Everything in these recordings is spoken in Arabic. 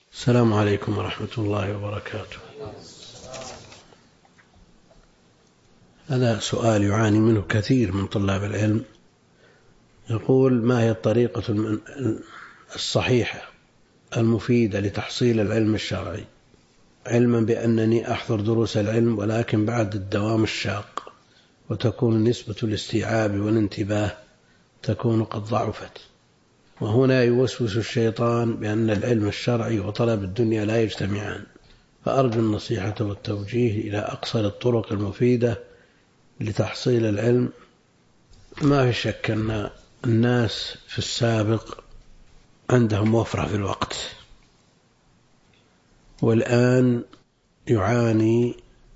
السلام عليكم ورحمة الله وبركاته. هذا سؤال يعاني منه كثير من طلاب العلم. يقول: ما هي الطريقة الصحيحة المفيدة لتحصيل العلم الشرعي، علما بأنني أحضر دروس العلم ولكن بعد الدوام الشاق، وتكون نسبة الاستيعاب والانتباه تكون قد ضعفت، وهنا يوسوس الشيطان بأن العلم الشرعي وطلب الدنيا لا يجتمعان، فأرجو النصيحة والتوجيه إلى أقصر الطرق المفيدة لتحصيل العلم. ما في شك أن الناس في السابق عندهم وفرة في الوقت، والآن يعاني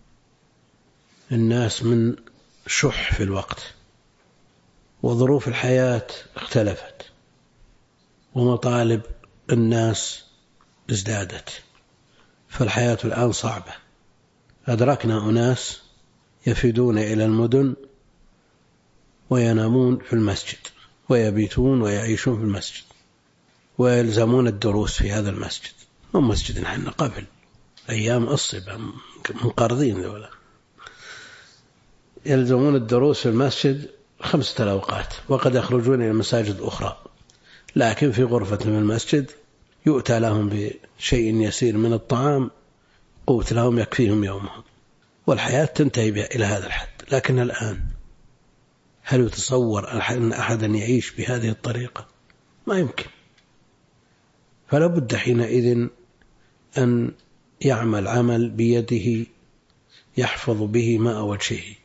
الناس من شح في الوقت، وظروف الحياة اختلفت، ومطالب الناس ازدادت، فالحياة الآن صعبة. أدركنا أناس يفيدون إلى المدن وينامون في المسجد، ويبيتون ويعيشون في المسجد، ويلزمون الدروس في هذا المسجد. ومسجد نحن قبل أيام الصبا منقرضين ذولا، يلزمون الدروس في المسجد 5 أوقات، وقد يخرجون إلى مساجد أخرى، لكن في غرفة من المسجد يؤتى لهم بشيء يسير من الطعام، قوت لهم يكفيهم يومهم، والحياة تنتهي إلى هذا الحد. لكن الآن هل يتصور أن أحدا يعيش بهذه الطريقة؟ ما يمكن. فلا بد حينئذ أن يعمل عمل بيده يحفظ به ماء وجهه،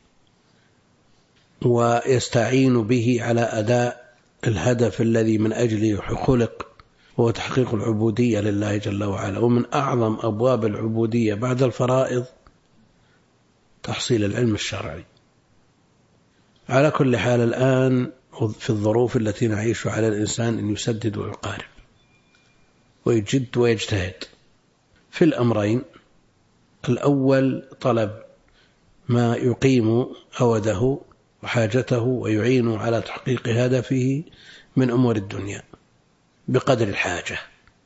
ويستعين به على أداء الهدف الذي من أجله خلق، هو تحقيق العبودية لله جل وعلا. ومن أعظم أبواب العبودية بعد الفرائض تحصيل العلم الشرعي. على كل حال، الآن في الظروف التي نعيش على الإنسان أن يسدد ويقارب ويجد ويجتهد في الأمرين. الأول طلب ما يقيم أوده وحاجته ويعين على تحقيق هدفه من أمور الدنيا بقدر الحاجة،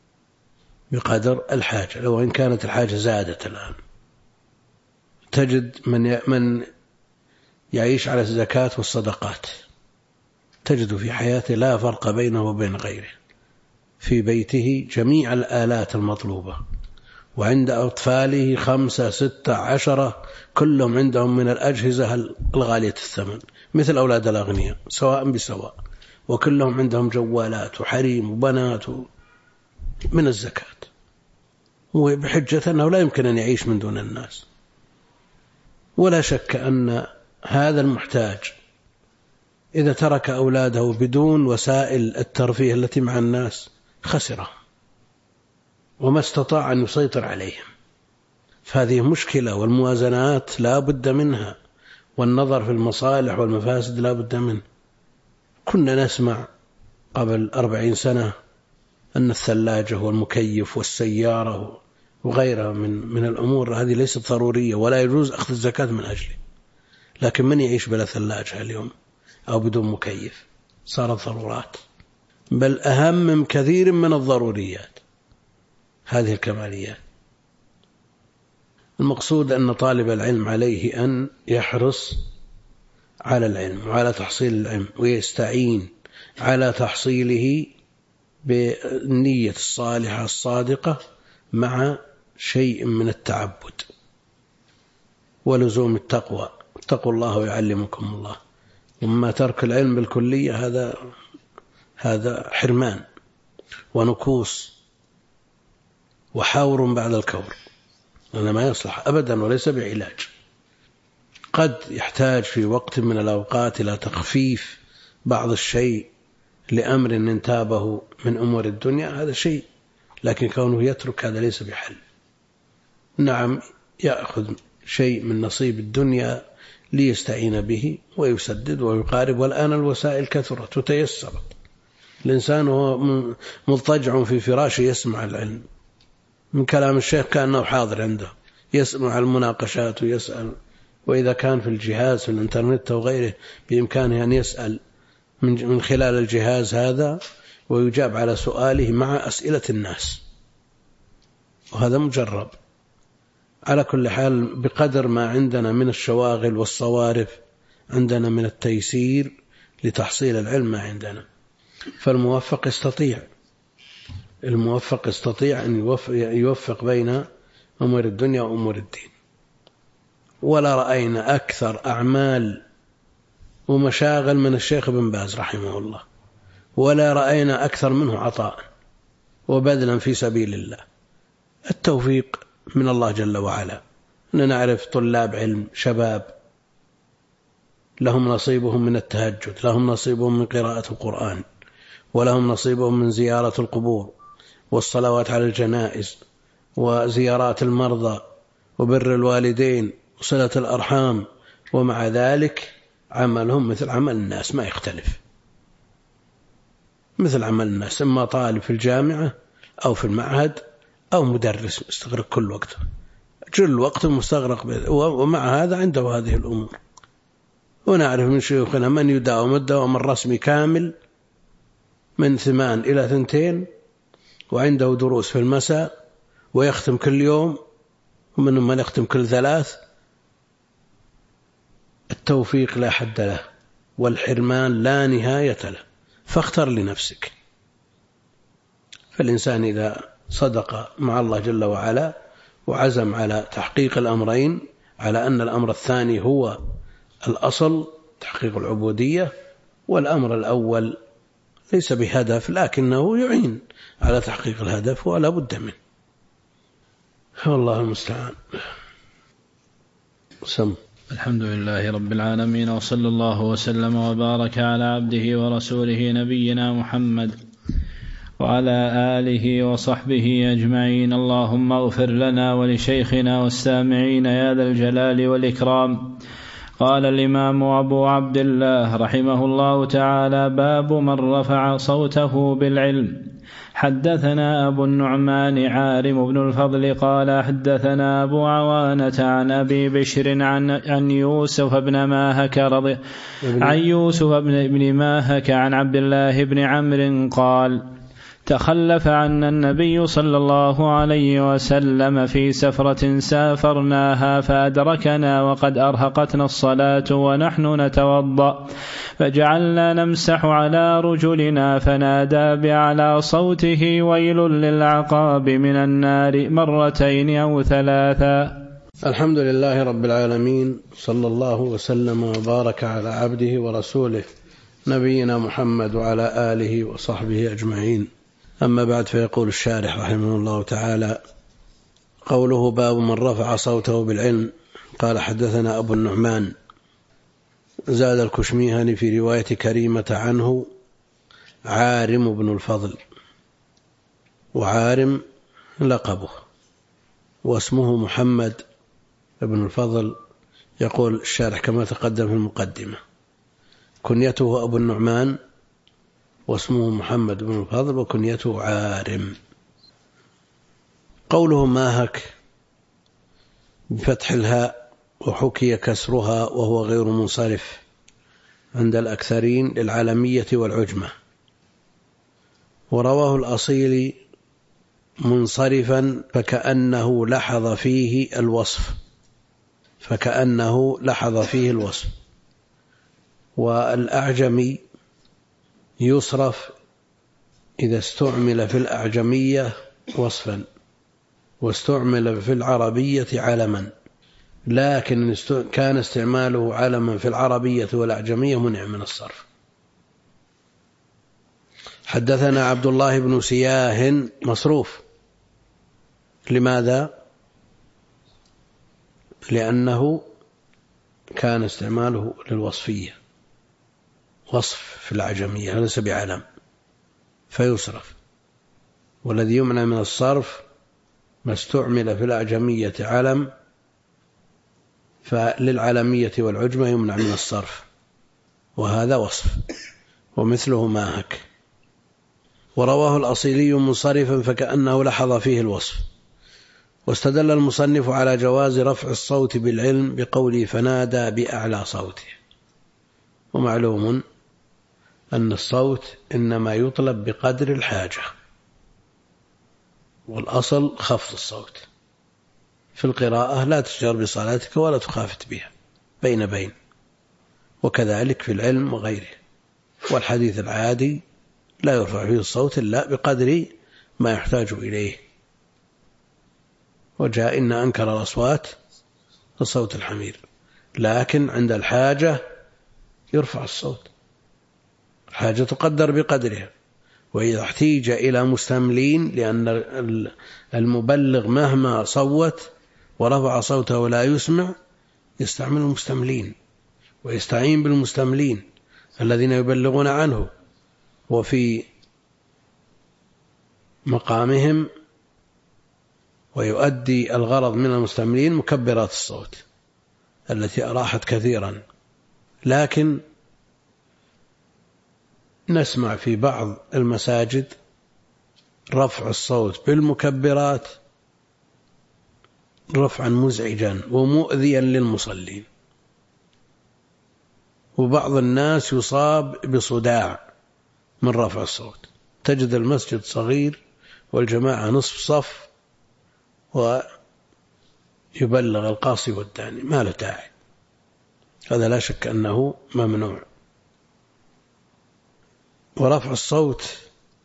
لو إن كانت الحاجة زادت. الآن تجد من يعيش على الزكاة والصدقات، تجد في حياته لا فرق بينه وبين غيره، في بيته جميع الآلات المطلوبة، وعند أطفاله 5 6 10 كلهم عندهم من الأجهزة الغالية الثمن مثل أولاد الأغنياء سواء بسواء، وكلهم عندهم جوالات وحريم وبنات من الزكاة، وبحجة أنه لا يمكن أن يعيش من دون الناس. ولا شك أن هذا المحتاج إذا ترك أولاده بدون وسائل الترفيه التي مع الناس خسرهم، وما استطاع أن يسيطر عليهم. فهذه مشكلة، والموازنات لا بد منها، والنظر في المصالح والمفاسد لا بد منه. كنا نسمع قبل 40 سنة أن الثلاجة والمكيف والسيارة وغيرها من الأمور هذه ليست ضرورية ولا يجوز أخذ الزكاة من أجله، لكن من يعيش بلا ثلاجة اليوم أو بدون مكيف؟ صارت ضرورات، بل أهم من كثير من الضروريات هذه الكماليات. المقصود أن طالب العلم عليه أن يحرص على العلم وعلى تحصيل العلم، ويستعين على تحصيله بالنية الصالحة الصادقة مع شيء من التعبد ولزوم التقوى. اتقوا الله ويعلمكم الله. وما ترك العلم بالكلية هذا حرمان ونكوص وحاور بعد الكور، هذا ما يصلح أبدا وليس بعلاج. قد يحتاج في وقت من الأوقات إلى تخفيف بعض الشيء لأمر انتابه من أمور الدنيا، هذا شيء، لكن كونه يترك هذا ليس بحل. نعم، يأخذ شيء من نصيب الدنيا ليستعين به ويسدد ويقارب، والآن الوسائل كثرت وتيسرت. الإنسان هو مضطجع في فراشه يسمع العلم من كلام الشيخ كأنه حاضر عنده، يسمع المناقشات ويسأل، وإذا كان في الجهاز في الإنترنت وغيره بإمكانه أن يسأل من خلال الجهاز هذا ويجاب على سؤاله مع أسئلة الناس. وهذا مجرب. على كل حال بقدر ما عندنا من الشواغل والصوارف عندنا من التيسير لتحصيل العلم ما عندنا. فالموفق يستطيع أن يوفق بين أمور الدنيا وأمور الدين. ولا رأينا أكثر أعمال ومشاغل من الشيخ ابن باز رحمه الله، ولا رأينا أكثر منه عطاء وبذلا في سبيل الله. التوفيق من الله جل وعلا. نعرف طلاب علم شباب لهم نصيبهم من التهجد، لهم نصيبهم من قراءة القرآن، ولهم نصيبهم من زيارة القبور والصلوات على الجنائز وزيارات المرضى وبر الوالدين وصلة الأرحام، ومع ذلك عملهم مثل عمل الناس ما يختلف، مثل عمل الناس، إما طالب في الجامعة أو في المعهد أو مدرس مستغرق كل وقته، جل وقت مستغرق به، ومع هذا عنده هذه الأمور. ونعرف من شيوخنا من يداوم الدوام الرسمي كامل من 8 إلى 2، وعنده دروس في المساء ويختم كل يوم، ومنهم من يختم كل 3. التوفيق لا حد له والحرمان لا نهاية له، فاختر لنفسك. فالإنسان إذا صدق مع الله جل وعلا وعزم على تحقيق الأمرين، على أن الأمر الثاني هو الأصل تحقيق العبودية، والأمر الأول ليس بهدف لكنه يعين على تحقيق الهدف ولا بد منه. والله المستعان. الحمد لله رب العالمين، وصلى الله وسلم وبارك على عبده ورسوله نبينا محمد وعلى آله وصحبه أجمعين. اللهم اغفر لنا ولشيخنا والسامعين يا ذا الجلال والإكرام. قال الإمام أبو عبد الله رحمه الله تعالى: باب من رفع صوته بالعلم. حدثنا أبو النعمان عارم بن الفضل قال حدثنا أبو عوانة عن أبي بشر عن يوسف بن ماهك عن عبد الله بن عمرو قال: تخلف عنا النبي صلى الله عليه وسلم في سفرة سافرناها فأدركنا وقد أرهقتنا الصلاة ونحن نتوضأ، فجعلنا نمسح على رجلنا فنادى بأعلى صوته: ويل للعقاب من النار 2 أو 3. الحمد لله رب العالمين، صلى الله وسلم وبارك على عبده ورسوله نبينا محمد وعلى آله وصحبه أجمعين. أما بعد، فيقول الشارح رحمه الله تعالى: قوله باب من رفع صوته بالعلم. قال حدثنا أبو النعمان، زاد الكشميهني في رواية كريمة عنه عارم بن الفضل، وعارم لقبه واسمه محمد بن الفضل. يقول الشارح كما تقدم في المقدمة: كنيته أبو النعمان واسمه محمد بن الفضل وكنيته عارم. قوله ماهك بفتح الهاء وحكي كسرها وهو غير منصرف عند الأكثرين للعالمية والعجمة، ورواه الأصيل منصرفا فكأنه لحظ فيه الوصف. والأعجمي يصرف إذا استعمل في الأعجمية وصفا واستعمل في العربية علما، لكن كان استعماله علما في العربية والأعجمية منع من الصرف. حدثنا عبد الله بن سياه مصروف. لماذا؟ لأنه كان استعماله للوصفية، وصف في الأعجمية ليس بعلم فيصرف. والذي يمنع من الصرف ما استعمل في الأعجمية علم، فللعلمية والعجمة يمنع من الصرف، وهذا وصف، ومثله ماهك. ورواه الأصيلي منصرفا فكأنه لحظ فيه الوصف. واستدل المصنف على جواز رفع الصوت بالعلم بقوله فنادى بأعلى صوته. ومعلوم أن الصوت إنما يطلب بقدر الحاجة، والأصل خفض الصوت في القراءة، لا تجهر بصلاتك ولا تخافت بها بين بين، وكذلك في العلم وغيره. والحديث العادي لا يرفع فيه الصوت إلا بقدر ما يحتاج إليه. وجاء إن أنكر الأصوات صوت الحمير، لكن عند الحاجة يرفع الصوت، الحاجة تقدر بقدرها. وإذا احتيج إلى مستملين، لأن المبلغ مهما صوت ورفع صوته ولا يسمع يستعمل المستملين ويستعين بالمستملين الذين يبلغون عنه، وفي مقامهم، ويؤدي الغرض من المستملين مكبرات الصوت التي أراحت كثيرا. لكن نسمع في بعض المساجد رفع الصوت بالمكبرات رفعا مزعجا ومؤذيا للمصلين، وبعض الناس يصاب بصداع من رفع الصوت. تجد المسجد صغير والجماعة نصف صف ويبلغ القاصي والداني، ما له داعي، هذا لا شك أنه ممنوع. ورفع الصوت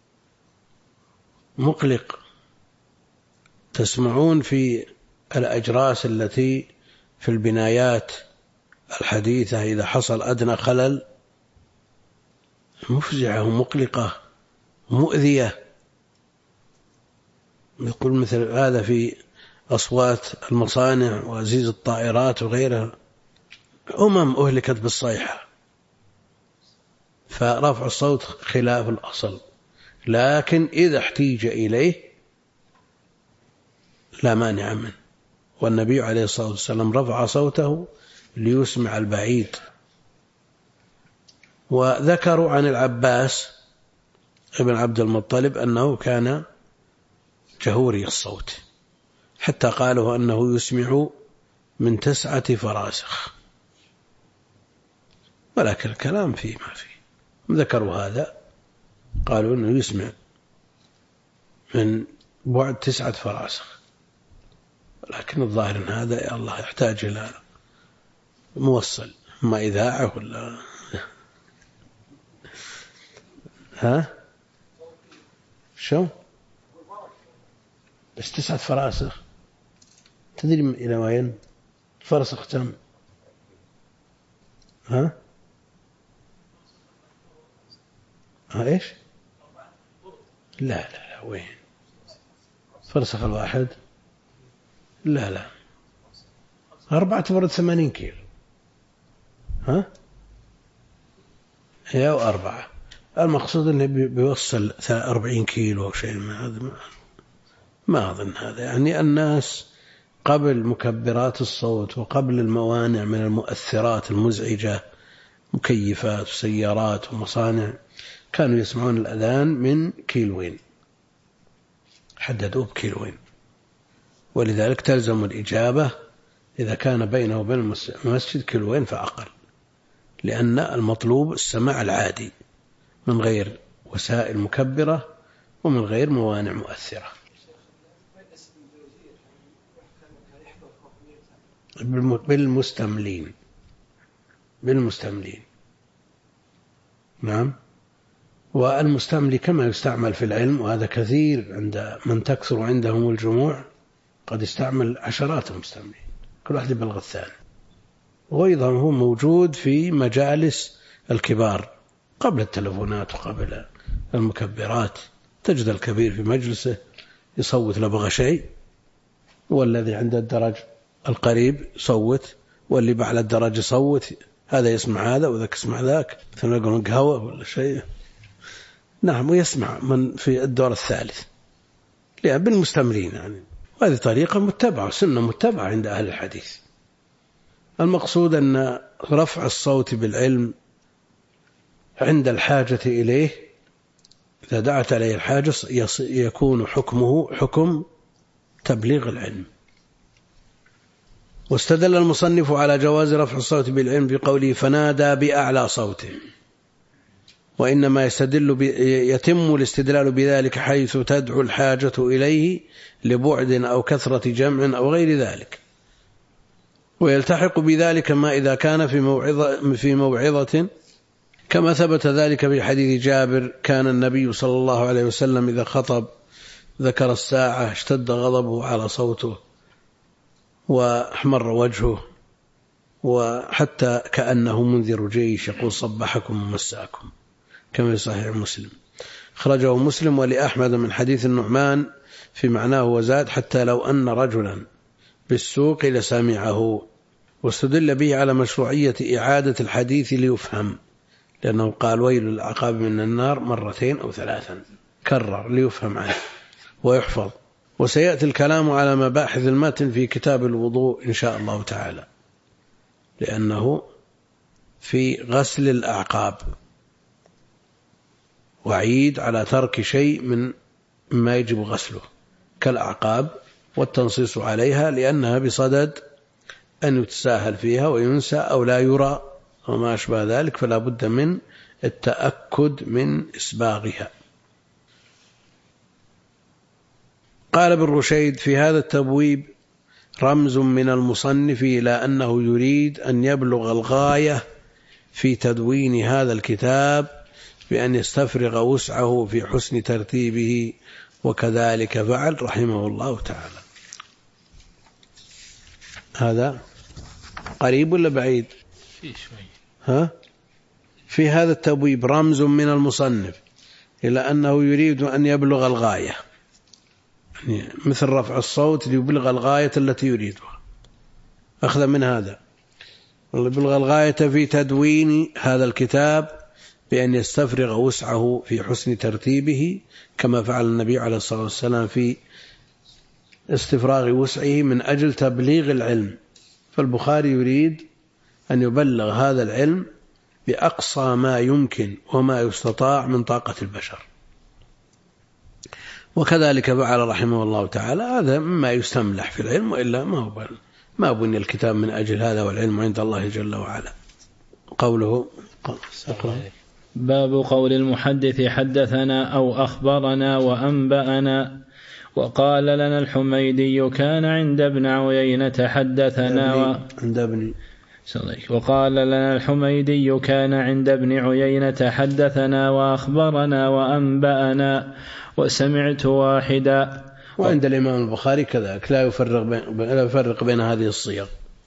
مقلق. تسمعون في الأجراس التي في البنايات الحديثة إذا حصل أدنى خلل مفزعة ومقلقة مؤذية، يقول مثل هذا في أصوات المصانع وأزيز الطائرات وغيرها، أهلكت بالصيحة. فرفع الصوت خلاف الأصل، لكن إذا احتيج إليه لا مانع منه. والنبي عليه الصلاة والسلام رفع صوته ليسمع البعيد. وذكروا عن العباس ابن عبد المطلب أنه كان جهوري الصوت، حتى قالوا أنه يسمع من 9 فراسخ، ولكن الكلام فيه ما فيه. ذكروا هذا، قالوا أنه يسمع من بعد 9 فراسخ، لكن الظاهر أن هذا يا الله يحتاج إلى موصل، ما إذاعة ولا شو بس 9 فراسخ. تدري إلى وين فرسخ كم؟ إيش؟ لا وين فرسخ الواحد؟ لا 4 تبرد 80 كيلو. هي 4. المقصود أنه بيوصل 40 كيلو أو شيء، ما أظن هذا. يعني الناس قبل مكبرات الصوت وقبل الموانع من المؤثرات المزعجة، مكيفات وسيارات ومصانع، كانوا يسمعون الأذان من 2 كيلو، حددوه ب2 كيلو، ولذلك تلزم الإجابة إذا كان بينه وبين المسجد 2 كيلو فأقل، لأن المطلوب السماع العادي من غير وسائل مكبرة ومن غير موانع مؤثرة. بالمستملين نعم. والمستملي كما يستعمل في العلم، وهذا كثير عند من تكثر عندهم الجموع، قد يستعمل عشرات المستملين كل واحد يبلغ الثاني. وأيضا هو موجود في مجالس الكبار قبل التلفونات وقبل المكبرات، تجد الكبير في مجلسه يصوت لبغى شيء، والذي عند الدرج القريب يصوت، واللي بعد الدرج يصوت، هذا يسمع هذا وذاك يسمع ذاك، ثم يقولون قهوة ولا شيء. نعم، ويسمع من في الدور الثالث، لأن بالمستمرين يعني. وهذه طريقة متبعة، سنة متبعة عند أهل الحديث. المقصود أن رفع الصوت بالعلم عند الحاجة إليه، إذا دعت عليه الحاجة، يكون حكمه حكم تبليغ العلم. واستدل المصنف على جواز رفع الصوت بالعلم بقوله فنادى بأعلى صوته. وإنما يتم الاستدلال بذلك حيث تدعو الحاجة إليه لبعد أو كثرة جمع أو غير ذلك. ويلتحق بذلك ما إذا كان في موعظة، كما ثبت ذلك في حديث جابر: كان النبي صلى الله عليه وسلم إذا خطب ذكر الساعة اشتد غضبه على صوته وأحمر وجهه، وحتى كأنه منذر جيش يقول: صبحكم ومساكم، كما في صحيح مسلم. خرجه مسلم ولأحمد من حديث النعمان في معناه وزاد: حتى لو أن رجلا بالسوق لسمعه. واستدل به على مشروعية إعادة الحديث ليفهم، لأنه قال: ويل للعقاب من النار مرتين أو ثلاثا، كرر ليفهم عنه ويحفظ. وسيأتي الكلام على مباحث المتن في كتاب الوضوء إن شاء الله تعالى، لأنه في غسل الأعقاب وعيد على ترك شيء من ما يجب غسله كالأعقاب والتنصيص عليها، لأنها بصدد أن يتساهل فيها وينسى أو لا يرى وما أشبه ذلك، فلا بد من التأكد من إسباغها. قال ابن رشيد: في هذا التبويب رمز من المصنف إلى أنه يريد أن يبلغ الغاية في تدوين هذا الكتاب بأن يستفرغ وسعه في حسن ترتيبه، وكذلك فعل رحمه الله تعالى. هذا قريب ولا بعيد؟ في هذا التبويب رمز من المصنف إلى أنه يريد أن يبلغ الغاية، يعني مثل رفع الصوت ليبلغ الغاية التي يريدها، أخذ من هذا يبلغ الغاية في تدوين هذا الكتاب بأن يستفرغ وسعه في حسن ترتيبه، كما فعل النبي عليه الصلاة والسلام في استفراغ وسعه من أجل تبليغ العلم. فالبخاري يريد أن يبلغ هذا العلم بأقصى ما يمكن وما يستطاع من طاقة البشر، وكذلك فعل رحمه الله تعالى. هذا مما يستملح في العلم، وإلا ما بني الكتاب من أجل هذا، والعلم عند الله جل وعلا. قوله باب قول المحدث حدثنا أو أخبرنا وأنبأنا. وقال لنا الحميدي كان عند ابن عيينة حدثنا وقال لنا الحميدي كان عند ابن عيينة حدثنا وأخبرنا وأنبأنا وسمعت واحدا. وعند الإمام البخاري كذلك لا يفرق بين هذه الصيغ،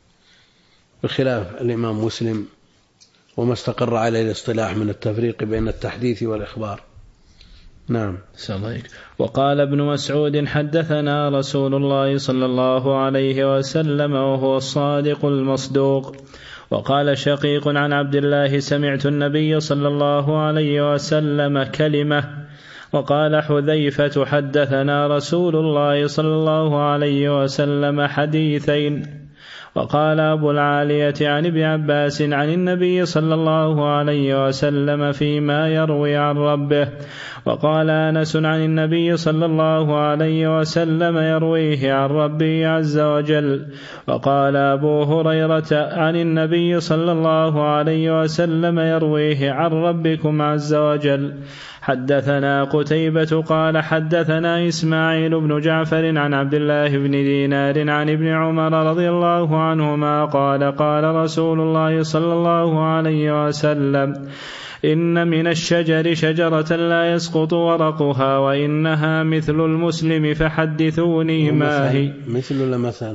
بخلاف الإمام مسلم وما استقر عليه الاصطلاح من التفريق بين التحديث والإخبار. نعم. وقال ابن مسعود حدثنا رسول الله صلى الله عليه وسلم وهو الصادق المصدوق. وقال شقيق عن عبد الله سمعت النبي صلى الله عليه وسلم كلمة. وقال حذيفة حدثنا رسول الله صلى الله عليه وسلم حديثين. وقال أبو العالية عن ابن عباس عن النبي صلى الله عليه وسلم فيما يروي عن ربه. وقال أنس عن النبي صلى الله عليه وسلم يرويه عن ربه عز وجل. وقال أبو هريرة عن النبي صلى الله عليه وسلم يرويه عن ربكم عز وجل. حدثنا قتيبة قال حدثنا إسماعيل بن جعفر عن عبد الله بن دينار عن ابن عمر رضي الله عنهما قال قال رسول الله صلى الله عليه وسلم إن من الشجر شجرة لا يسقط ورقها وإنها مثل المسلم فحدثوني ما هي. مثل مثل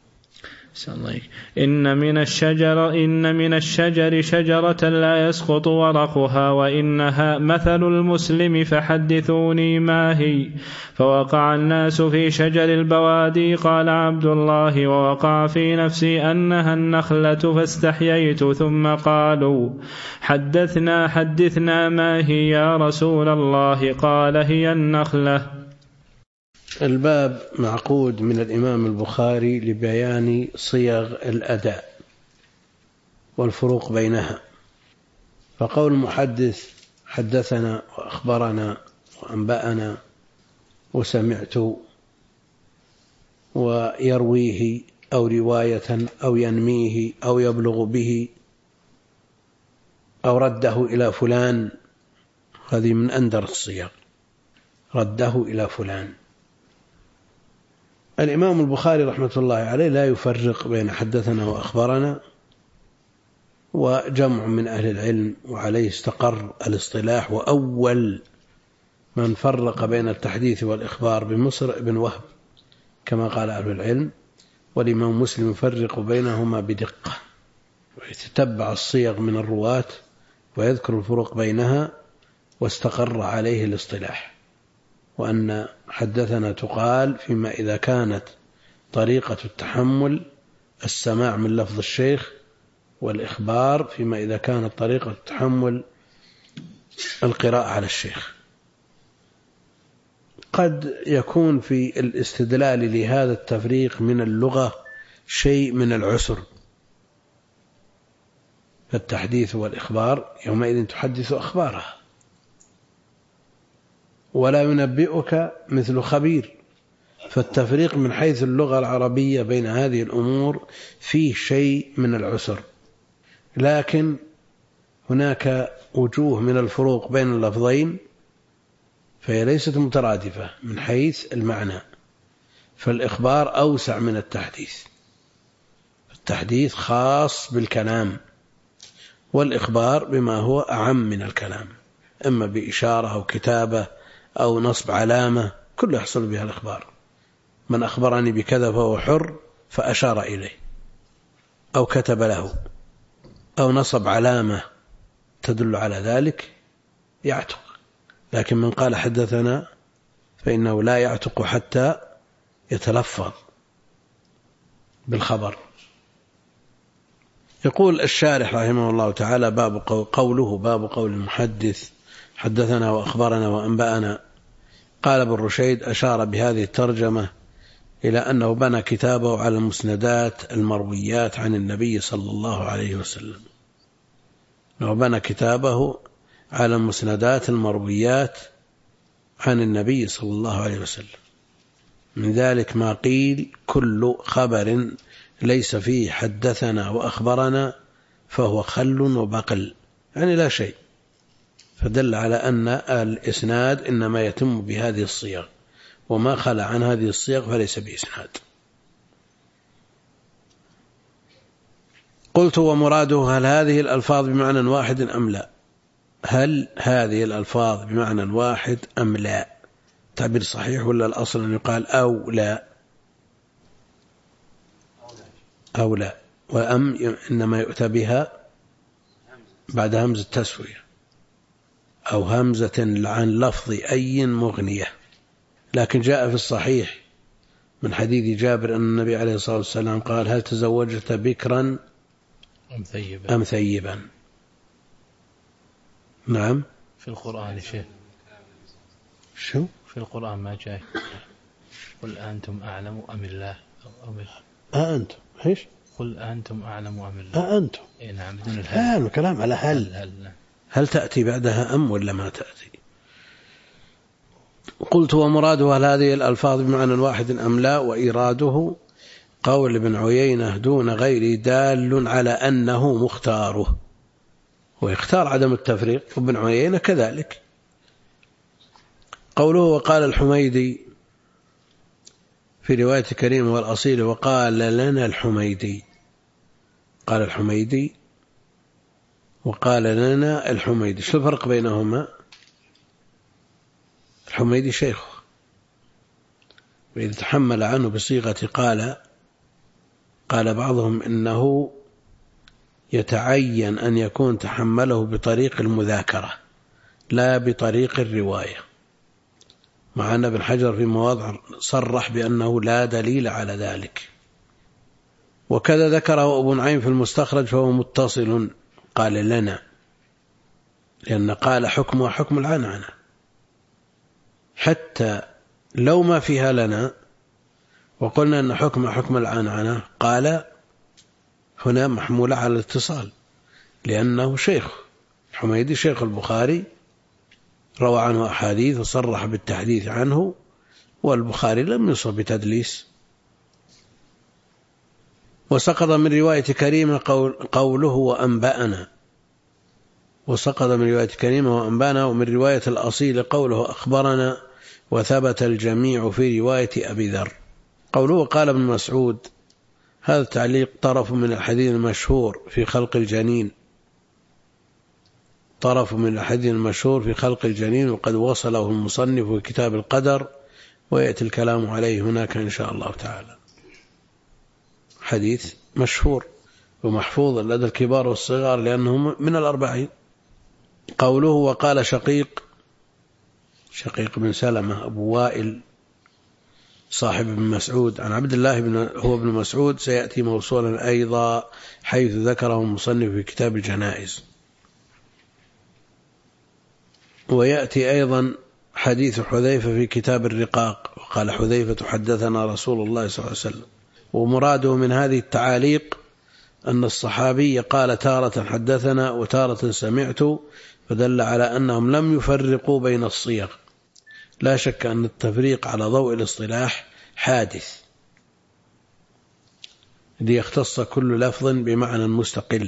إن من الشجر شجرة لا يسقط ورقها وإنها مثل المسلم فحدثوني ما هي. فوقع الناس في شجر البوادي. قال عبد الله ووقع في نفسي أنها النخلة فاستحييت ثم قالوا حدثنا ما هي يا رسول الله. قال هي النخلة. الباب معقود من الإمام البخاري لبيان صيغ الأداء والفروق بينها. فقول المحدث حدثنا وأخبرنا وأنبأنا وسمعت ويرويه أو رواية أو ينميه أو يبلغ به أو رده إلى فلان هذه من أندر الصيغ، رده إلى فلان. الإمام البخاري رحمة الله عليه لا يفرق بين حدثنا وأخبرنا، وجمع من أهل العلم وعليه استقر الاصطلاح، وأول من فرق بين التحديث والإخبار بمصر بن وهب كما قال أهل العلم، والإمام مسلم يفرق بينهما بدقة ويتتبع الصيغ من الرواة ويذكر الفروق بينها، واستقر عليه الاصطلاح، وأن حدثنا تقال فيما إذا كانت طريقة التحمل السماع من لفظ الشيخ، والإخبار فيما إذا كانت طريقة التحمل القراءة على الشيخ. قد يكون في الاستدلال لهذا التفريق من اللغة شيء من العسر، فالتحديث والإخبار يومئذ تحدث أخبارها، ولا ينبئك مثل خبير، فالتفريق من حيث اللغة العربية بين هذه الأمور فيه شيء من العسر، لكن هناك وجوه من الفروق بين اللفظين فهي ليست مترادفة من حيث المعنى، فالإخبار أوسع من التحديث، التحديث خاص بالكلام، والإخبار بما هو أعم من الكلام، إما بإشارة أو كتابة أو نصب علامة، كله يحصل بها الإخبار. من أخبرني بكذا فهو حر، فأشار إليه أو كتب له أو نصب علامة تدل على ذلك يعتق. لكن من قال حدثنا فإنه لا يعتق حتى يتلفظ بالخبر. يقول الشارح رحمه الله تعالى: باب قول المحدث حدثنا وأخبرنا وأنبأنا. قال ابن رشيد أشار بهذه الترجمة إلى أنه بنى كتابه على المسندات المرويات عن النبي صلى الله عليه وسلم، أنه بنى كتابه على المسندات المرويات عن النبي صلى الله عليه وسلم. من ذلك ما قيل: كل خبر ليس فيه حدثنا وأخبرنا فهو خل وبقل، يعني لا شيء، فدل على أن الإسناد إنما يتم بهذه الصيغ، وما خلى عن هذه الصيغ فليس بإسناد. قلت: ومراده هل هذه الألفاظ بمعنى واحد أم لا؟ هل هذه الألفاظ بمعنى واحد أم لا؟ تعبير صحيح، ولا الأصل أن يقال أو لا؟ أو لا، وأم إنما يؤتى بها بعد همزة التسوية أو همزة عن لفظ أي مغنية. لكن جاء في الصحيح من حديث جابر أن النبي عليه الصلاة والسلام قال: هل تزوجت بكرا أم ثيبا؟ نعم، في القرآن شيء. شو في القرآن ما جاء قل أنتم أعلم أم الله أنتم إيش؟ قل أنتم أعلم أم الله أنتم. إيه نعم، بدون الهل. الكلام على هل تأتي بعدها أم ولا ما تأتي؟ قلت: ومراده هل هذه الألفاظ بمعنى واحد أم لا؟ وإراده قول ابن عيينة دون غيره دال على أنه مختاره، ويختار عدم التفريق، وابن عيينة كذلك. قوله: وقال الحميدي في رواية كريم والأصيل: وقال لنا الحميدي. قال الحميدي وقال لنا الحميدي، شو الفرق بينهما؟ الحميدي شيخه، وإذا تحمل عنه بصيغة قال بعضهم إنه يتعين أن يكون تحمله بطريق المذاكرة لا بطريق الرواية، مع أن ابن حجر في مواضع صرح بأنه لا دليل على ذلك. وكذا ذكره ابن نعيم في المستخرج فهو متصل، قال لنا، لأن قال حكمه حكم العنعنة، حتى لو ما فيها لنا وقلنا أن حكم العنعنة، قال هنا محمولة على الاتصال، لأنه شيخ الحميدي شيخ البخاري، روى عنه أحاديث وصرح بالتحديث عنه، والبخاري لم يصب بتدليس. وسقط من رواية كريمة قوله وأنبأنا، وسقط من رواية كريمة وأنبانا، ومن رواية الأصيل قوله أخبرنا، وثبت الجميع في رواية أبي ذر. قوله قال ابن مسعود، هذا تعليق طرف من الحديث المشهور في خلق الجنين، طرف من الحديث المشهور في خلق الجنين، وقد وصله المصنف في كتاب القدر، ويأتي الكلام عليه هناك إن شاء الله تعالى. حديث مشهور ومحفوظ لدى الكبار والصغار لأنه من الأربعين. قوله وقال شقيق بن سلمة أبو وائل صاحب ابن مسعود عن عبد الله هو ابن مسعود، سيأتي موصولا أيضا حيث ذكره المصنف في كتاب الجنائز. ويأتي أيضا حديث حذيفة في كتاب الرقاق، وقال حذيفة حدثنا رسول الله صلى الله عليه وسلم. ومراده من هذه التعاليق أن الصحابي قال تارة حدثنا وتارة سمعت، فدل على أنهم لم يفرقوا بين الصيغ. لا شك أن التفريق على ضوء الاصطلاح حادث، ليختص كل لفظ بمعنى مستقل.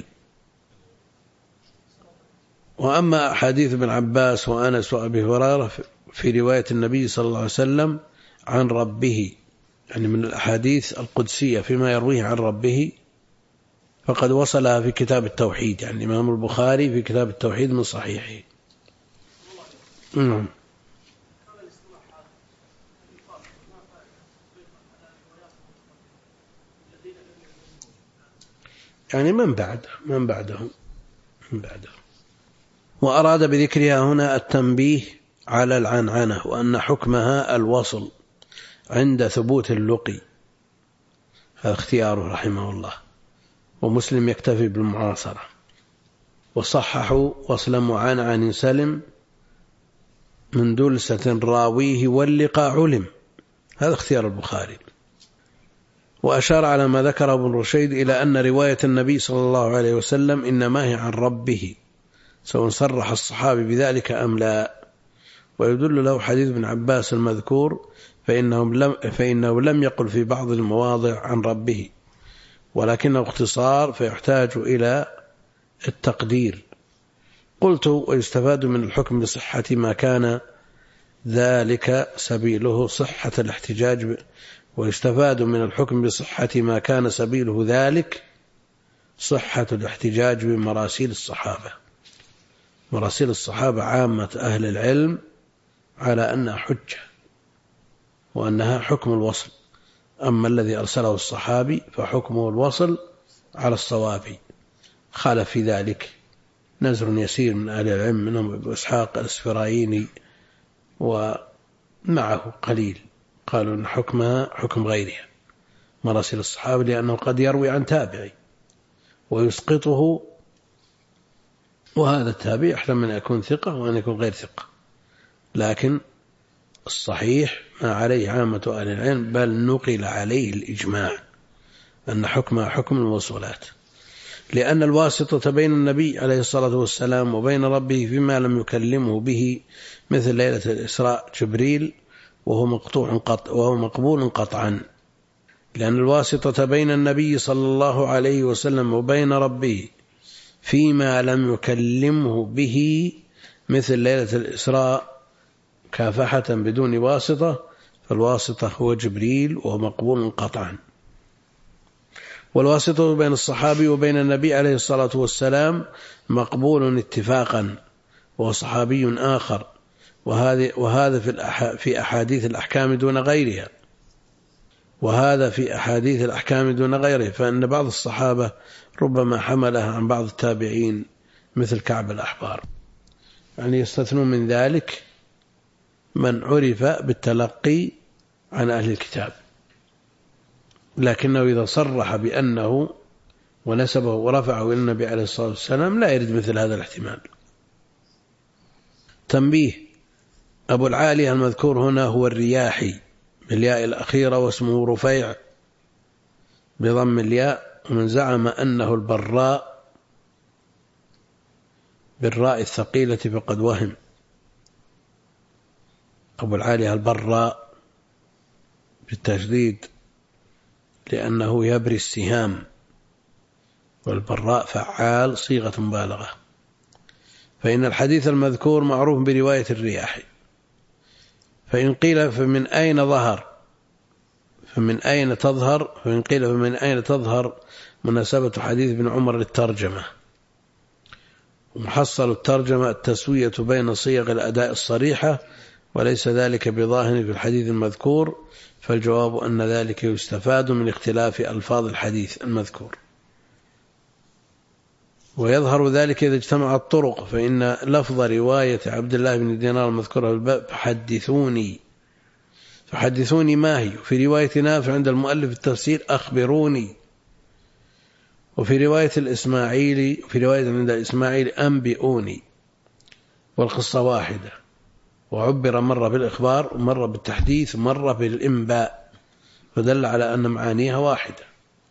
وأما أحاديث ابن عباس وأنس وأبي هريرة في رواية النبي صلى الله عليه وسلم عن ربه، يعني من الأحاديث القدسية فيما يرويه عن ربه، فقد وصلها في كتاب التوحيد، يعني الإمام البخاري في كتاب التوحيد من صحيحه. يعني من بعدهم. وأراد بذكرها هنا التنبيه على العنعنة، وأن حكمها الوصل عند ثبوت اللقي. هذا اختياره رحمه الله، ومسلم يكتفي بالمعاصرة. وصححوا وصل معنعن سلم من دلسة راويه واللقاء علم، هذا اختيار البخاري. وأشار على ما ذكره ابن رشيد إلى أن رواية النبي صلى الله عليه وسلم إنما هي عن ربه، سواء صرح الصحابي بذلك أم لا. ويدل له حديث ابن عباس المذكور، فإنه لم يقل في بعض المواضع عن ربه، ولكنه اختصار فيحتاج إلى التقدير. قلت ويستفاد من الحكم بصحة ما كان ذلك سبيله صحة الاحتجاج، ويستفاد من الحكم بصحة ما كان سبيله ذلك صحة الاحتجاج بمراسيل الصحابة. مراسيل الصحابة عامة أهل العلم على أنها حجة وأنها حكم الوصل، أما الذي أرسله الصحابي فحكمه الوصل على الصواب. خالف في ذلك نزر يسير من أهل العلم، منهم أبو إسحاق الأسفرايني ومعه قليل، قالوا أن حكمها حكم غيرها مراسيل الصحابة، لأنه قد يروي عن تابعي ويسقطه، وهذا التابعي يحتمل من يكون ثقة وأن يكون غير ثقة. لكن الصحيح ما عليه عامة أهل العلم، بل نقل عليه الإجماع أن حكمها حكم الموصولات، لأن الواسطة بين النبي عليه الصلاة والسلام وبين ربه فيما لم يكلمه به، مثل ليلة الإسراء جبريل، وهو مقبول قطعا، لأن الواسطة بين النبي صلى الله عليه وسلم وبين ربه فيما لم يكلمه به، مثل ليلة الإسراء كافحة بدون واسطة، فالواسطة هو جبريل وهو مقبول قطعا. والواسطة بين الصحابي وبين النبي عليه الصلاة والسلام مقبول اتفاقا، وهو صحابي آخر، وهذا في أحاديث الأحكام دون غيرها، فإن بعض الصحابة ربما حملها عن بعض التابعين مثل كعب الأحبار، يعني يستثنون من ذلك من عرف بالتلقي عن أهل الكتاب، لكنه إذا صرح بأنه ونسبه ورفعه إلى النبي عليه الصلاة والسلام لا يرد مثل هذا الاحتمال. تنبيه: أبو العالي المذكور هنا هو الرياحي بالياء الأخيرة، واسمه رفيع بضم الياء، ومن زعم أنه البراء بالراء الثقيلة فقد وهم. أبو العالي البراء بالتشديد لأنه يبري السهام، والبراء فعال صيغة مبالغة. فإن الحديث المذكور معروف برواية الرياح. فإن قيل فمن أين ظهر، فمن أين تظهر، فإن قيل فمن أين تظهر مناسبة حديث ابن عمر للترجمة. ومحصل الترجمة التسوية بين صيغ الأداء الصريحة، وليس ذلك بظاهر في الحديث المذكور، فالجواب أن ذلك يستفاد من اختلاف ألفاظ الحديث المذكور. ويظهر ذلك إذا اجتمع الطرق، فإن لفظ رواية عبد الله بن دينار المذكورة في الباب فحدثوني ما هي، في رواية نافع عند المؤلف التفسير أخبروني، وفي رواية الإسماعيلي، في رواية عند الإسماعيلي أنبئوني، والقصة واحدة، وعبر مرة بالإخبار ومرة بالتحديث ومرة بالإنباء، فدل على أن معانيها واحدة.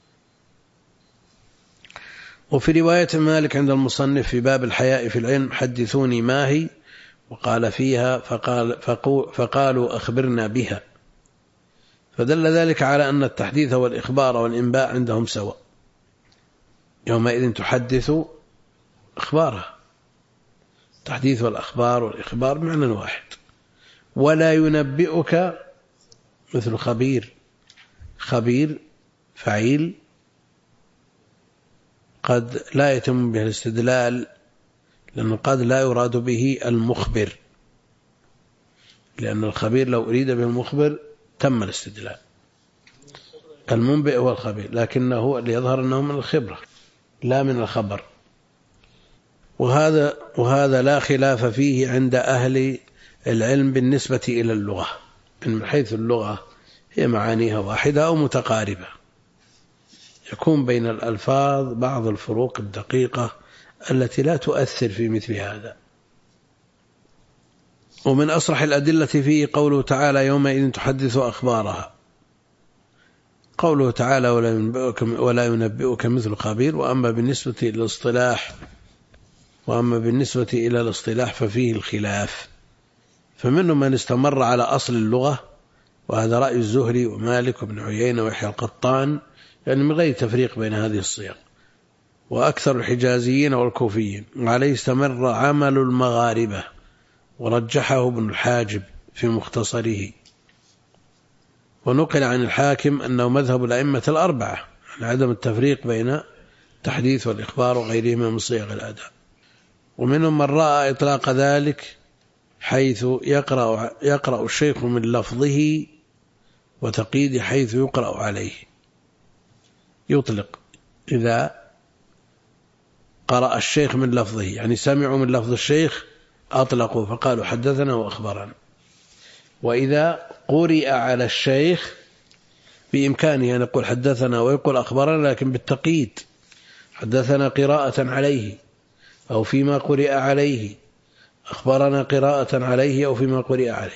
وفي رواية مالك عند المصنف في باب الحياء في العلم حدثوني ما هي، وقال فيها فقالوا أخبرنا بها، فدل ذلك على أن التحديث والإخبار والإنباء عندهم سواء، يومئذ تحدث أخبارها، التحديث والأخبار والإخبار معنى واحد. ولا ينبئك مثل خبير، خبير فعيل قد لا يتم به الاستدلال، لأنه قد لا يراد به المخبر، لأن الخبير لو أريد به المخبر تم الاستدلال. المنبئ هو الخبير، لكنه ليظهر أنه من الخبرة لا من الخبر. وهذا لا خلاف فيه عند أهل العلم بالنسبة إلى اللغة، من حيث اللغة هي معانيها واحدة أو متقاربة، يكون بين الألفاظ بعض الفروق الدقيقة التي لا تؤثر في مثل هذا. ومن أصرح الأدلة فيه قوله تعالى يومئذ تحدث أخبارها، قوله تعالى ولا ينبئك مثل خبير. وأما بالنسبة إلى الاصطلاح ففيه الخلاف، فمنهم من استمر على أصل اللغة، وهذا رأي الزهري ومالك وابن عيينة ويحيى القطان، يعني من غير تفريق بين هذه الصيغ، وأكثر الحجازيين والكوفيين، وعليه استمر عمل المغاربة، ورجحه ابن الحاجب في مختصره. ونقل عن الحاكم أنه مذهب الأئمة الأربعة عن عدم التفريق بين التحديث والإخبار وغيرهما من صيغ الأداء. ومنهم من رأى إطلاق ذلك حيث يقرأ الشيخ من لفظه، وتقييد حيث يقرأ عليه، يطلق إذا قرأ الشيخ من لفظه، يعني سمعوا من لفظ الشيخ أطلقوا فقالوا حدثنا وأخبرنا. وإذا قرئ على الشيخ بإمكانه أن يقول حدثنا ويقول أخبرنا، لكن بالتقييد، حدثنا قراءة عليه أو فيما قرئ عليه، أخبرنا قراءة عليه أو فيما قرئ عليه.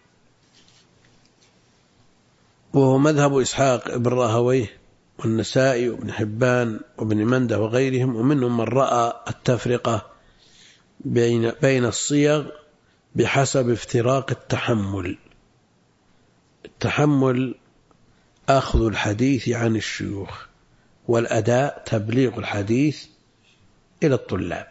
وهو مذهب إسحاق بن راهويه والنسائي وابن حبان وابن منده وغيرهم. ومنهم من رأى التفرقة بين الصيغ بحسب افتراق التحمل. التحمل أخذ الحديث عن الشيوخ، والأداء تبليغ الحديث إلى الطلاب،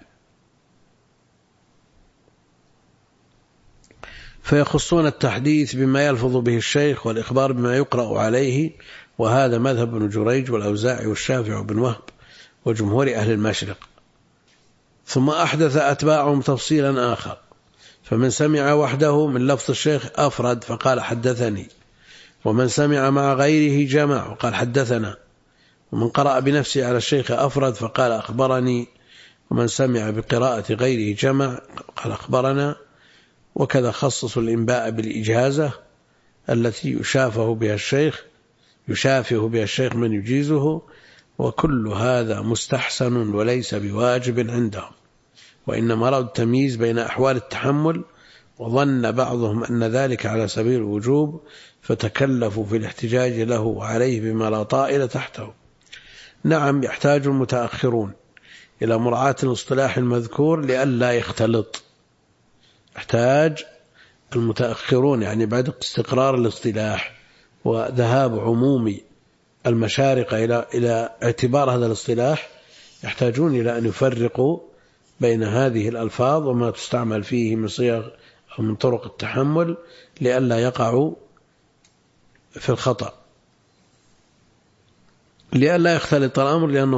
فيخصون التحديث بما يلفظ به الشيخ، والإخبار بما يقرأ عليه. وهذا مذهب ابن جريج والأوزاعي والشافعي وابن وهب وجمهور أهل المشرق. ثم أحدث أتباعهم تفصيلا آخر، فمن سمع وحده من لفظ الشيخ أفرد فقال حدثني، ومن سمع مع غيره جمع وقال حدثنا، ومن قرأ بنفسه على الشيخ أفرد فقال أخبرني، ومن سمع بقراءة غيره جمع قال أخبرنا. وكذا خصصوا الإنباء بالإجازة التي يشافه بها الشيخ من يجيزه. وكل هذا مستحسن وليس بواجب عندهم، وإنما رأوا التمييز بين أحوال التحمل، وظن بعضهم أن ذلك على سبيل الوجوب، فتكلفوا في الاحتجاج له وعليه بما لا طائل تحته. نعم، يحتاج المتأخرون إلى مراعاة الاصطلاح المذكور لئلا يختلط. يحتاج المتأخرون، يعني بعد استقرار الاصطلاح وذهاب عموم المشارقة إلى اعتبار هذا الاصطلاح، يحتاجون إلى أن يفرقوا بين هذه الألفاظ وما تستعمل فيه من صيغ أو من طرق التحمل لئلا يقعوا في الخطأ، لئلا يختلط الأمر، لأنه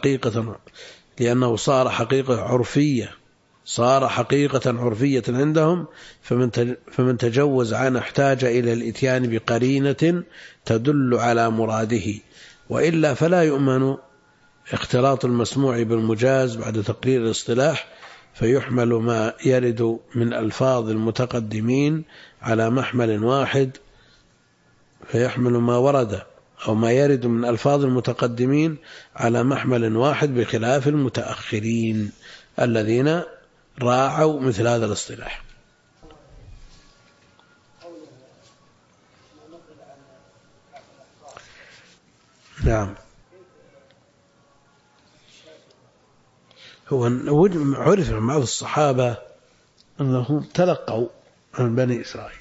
صار حقيقة عرفية، صار حقيقة عرفية عندهم، فمن تجوز عنه احتاج إلى الإتيان بقرينة تدل على مراده، وإلا فلا يؤمن اختلاط المسموع بالمجاز بعد تقرير الاصطلاح، فيحمل ما يرد من ألفاظ المتقدمين على محمل واحد، فيحمل ما ورد أو ما يرد من ألفاظ المتقدمين على محمل واحد، بخلاف المتأخرين الذين راعوا مثل هذا الاصطلاح. نعم، هو عرف عن بعض الصحابة أنهم تلقوا عن بني إسرائيل،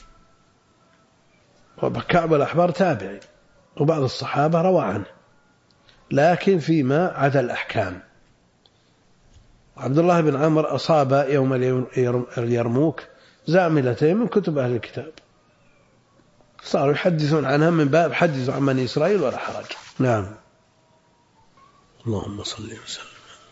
وكعب الأحبار تابعي، وبعض الصحابة روى عنه، لكن فيما عدا الأحكام. عبد الله بن عمر أصاب يوم اليرموك زاملتين من كتب أهل الكتاب، صاروا يحدثون عنها من باب حدثوا عن بني إسرائيل ولا حرج. نعم، اللهم صل وسلم.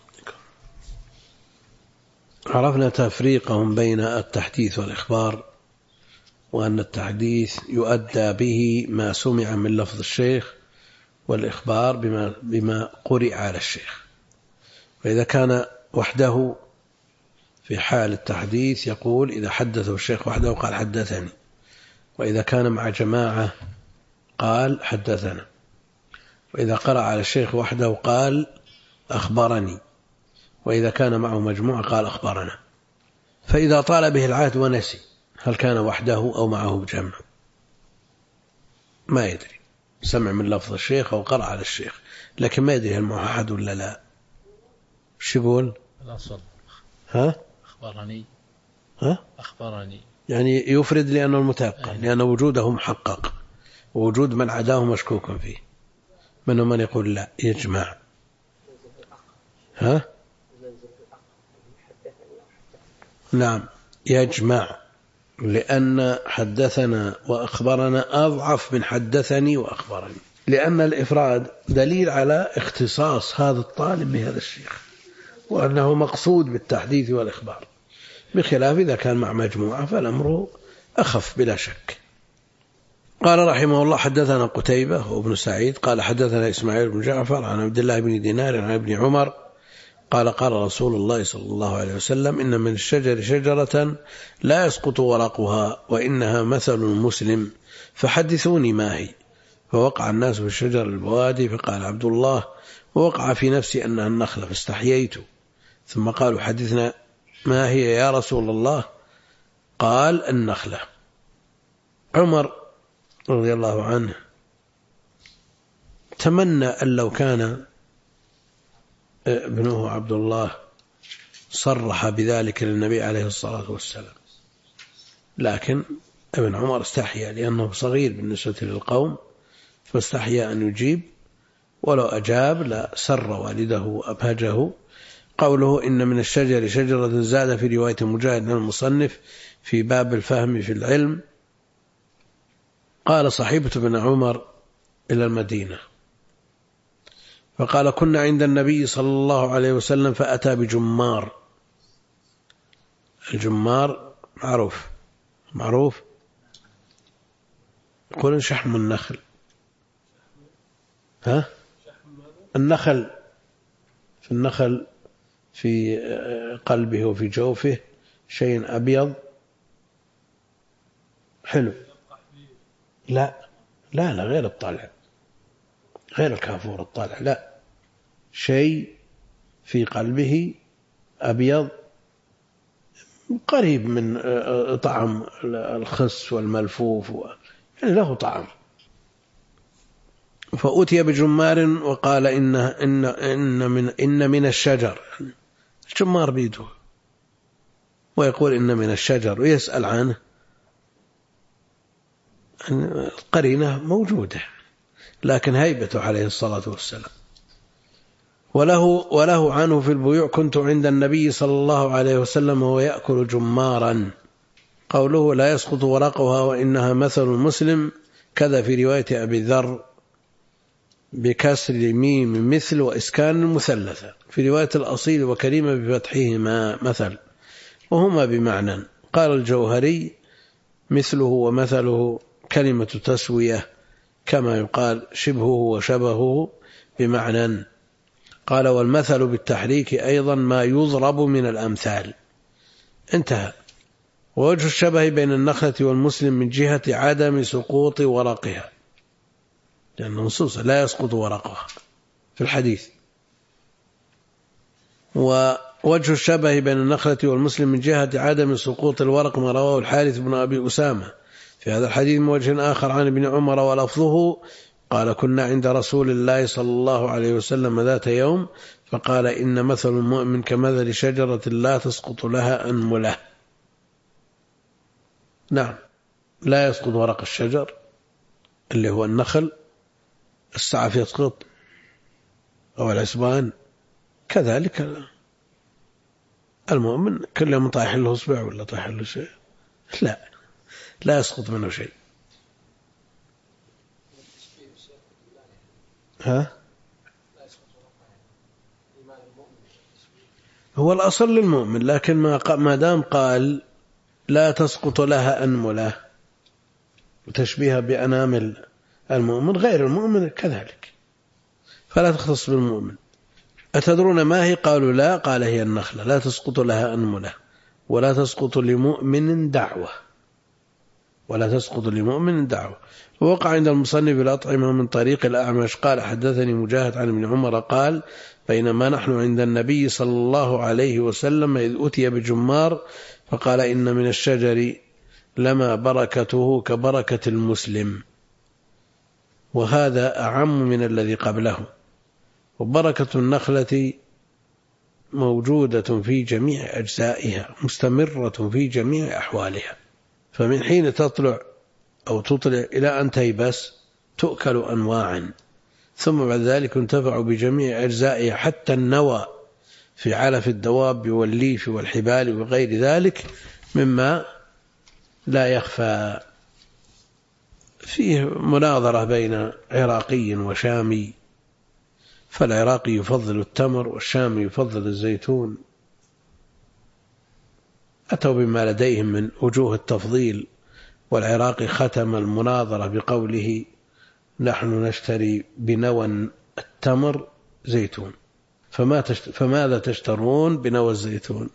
عرفنا تفريقهم بين التحديث والإخبار، وأن التحديث يؤدى به ما سمع من لفظ الشيخ، والإخبار بما قرئ على الشيخ. فإذا كان وحده في حال التحديث يقول إذا حدثه الشيخ وحده قال حدثني، وإذا كان مع جماعة قال حدثنا، وإذا قرأ على الشيخ وحده قال أخبرني، وإذا كان معه مجموعة قال أخبرنا. فإذا طال به العهد ونسي هل كان وحده أو معه جمع، ما يدري، سمع من لفظ الشيخ أو قرأ على الشيخ، لكن ما يدري هل معه أحد ولا لا. شو يقول؟ الأصل أخبرني، أخبرني يعني يفرد لأنه المتيقن، لأن وجوده محقق، ووجود من عداه مشكوك فيه. منهم من يقول لا يجمع. نعم يجمع، لأن حدثنا وأخبرنا أضعف من حدثني وأخبرني، لأن الإفراد دليل على اختصاص هذا الطالب بهذا الشيخ، وأنه مقصود بالتحديث والإخبار، بخلاف إذا كان مع مجموعة فالأمر أخف بلا شك. قال رحمه الله حدثنا قتيبة وابن سعيد قال حدثنا إسماعيل بن جعفر عن عبد الله بن دينار عن ابن عمر قال قال رسول الله صلى الله عليه وسلم إن من الشجر شجرة لا يسقط ورقها وإنها مثل المسلم فحدثوني ما هي. فوقع الناس في الشجر البوادي، فقال عبد الله ووقع في نفسي أنها النخلة فاستحييت، ثم قالوا حدثنا ما هي يا رسول الله؟ قال النخلة. عمر رضي الله عنه تمنى أن لو كان ابنه عبد الله صرح بذلك للنبي عليه الصلاة والسلام، لكن ابن عمر استحيا لأنه صغير بالنسبة للقوم، فاستحيا أن يجيب، ولو أجاب لا سر والده وأبهجه. قوله إن من الشجر شجرة زاد في رواية مجاهد عن المصنف في باب الفهم في العلم. قال صحيبة بن عمر إلى المدينة فقال كنا عند النبي صلى الله عليه وسلم فأتى بجمار. الجمار معروف يقول شحم النخل، النخل في النخل في قلبه وفي جوفه شيء أبيض حلو. لا غير الطالع، غير الكافور الطالع، لا، شيء في قلبه أبيض قريب من طعم الخس والملفوف، يعني له طعم. فأتي بجمار وقال إن من الشجر، الجمار بيده ويقول إن من الشجر ويسأل عنه، القرينة موجودة، لكن هيبته عليه الصلاة والسلام. وله عنه في البيوع: كنت عند النبي صلى الله عليه وسلم وهو يأكل جمارا. قوله لا يسقط ورقها وإنها مثل المسلم، كذا في رواية أبي ذر بكسر الميم مثل وإسكان المثلثة، في رواية الأصيل وكريمة بفتحهما مثل، وهما بمعنى. قال الجوهري: مثله ومثله كلمة تسوية، كما يقال شبهه وشبهه بمعنى. قال: والمثل بالتحريك أيضا ما يضرب من الأمثال. انتهى. ووجه الشبه بين النخلة والمسلم من جهة عدم سقوط ورقها، لأن نصوص لا يسقط ورقها في الحديث. ووجه الشبه بين النخلة والمسلم من جهة عدم سقوط الورق ما رواه الحارث بن أبي أسامة في هذا الحديث من وجه آخر عن ابن عمر، ولفظه: قال: كنا عند رسول الله صلى الله عليه وسلم ذات يوم فقال: إن مثل المؤمن كمثل شجرة لا تسقط لها أنملة. نعم، لا يسقط ورق الشجر اللي هو النخل، السعف يسقط أو العصبان، كذلك المؤمن كل يوم طايح له إصبع ولا طايح له شيء، لا يسقط منه شيء. هو الأصل للمؤمن، لكن ما دام قال لا تسقط لها أنملة وتشبيها بأنامل المؤمن، غير المؤمن كذلك، فلا تختص بالمؤمن. أتدرون ما هي؟ قالوا لا. قال: هي النخلة لا تسقط لها أنملة ولا تسقط لمؤمن دعوة، ولا تسقط لمؤمن دعوة. ووقع عند المصنف الأطعمة من طريق الأعمش قال: حدثني مجاهد عن ابن عمر قال: بينما نحن عند النبي صلى الله عليه وسلم إذ أتي بجمار فقال: إن من الشجر لما بركته كبركة المسلم. وهذا أعم من الذي قبله. وبركة النخلة موجودة في جميع أجزائها مستمرة في جميع أحوالها، فمن حين تطلع أو تطلع إلى أن تيبس تؤكل أنواعا، ثم بعد ذلك ينتفع بجميع أجزائها حتى النوى في علف الدواب والليف والحبال وغير ذلك مما لا يخفى. فيه مناظرة بين عراقي وشامي، فالعراقي يفضل التمر والشامي يفضل الزيتون، أتوا بما لديهم من وجوه التفضيل، والعراقي ختم المناظرة بقوله: نحن نشتري بنوى التمر زيتون، فماذا تشترون بنوى الزيتون؟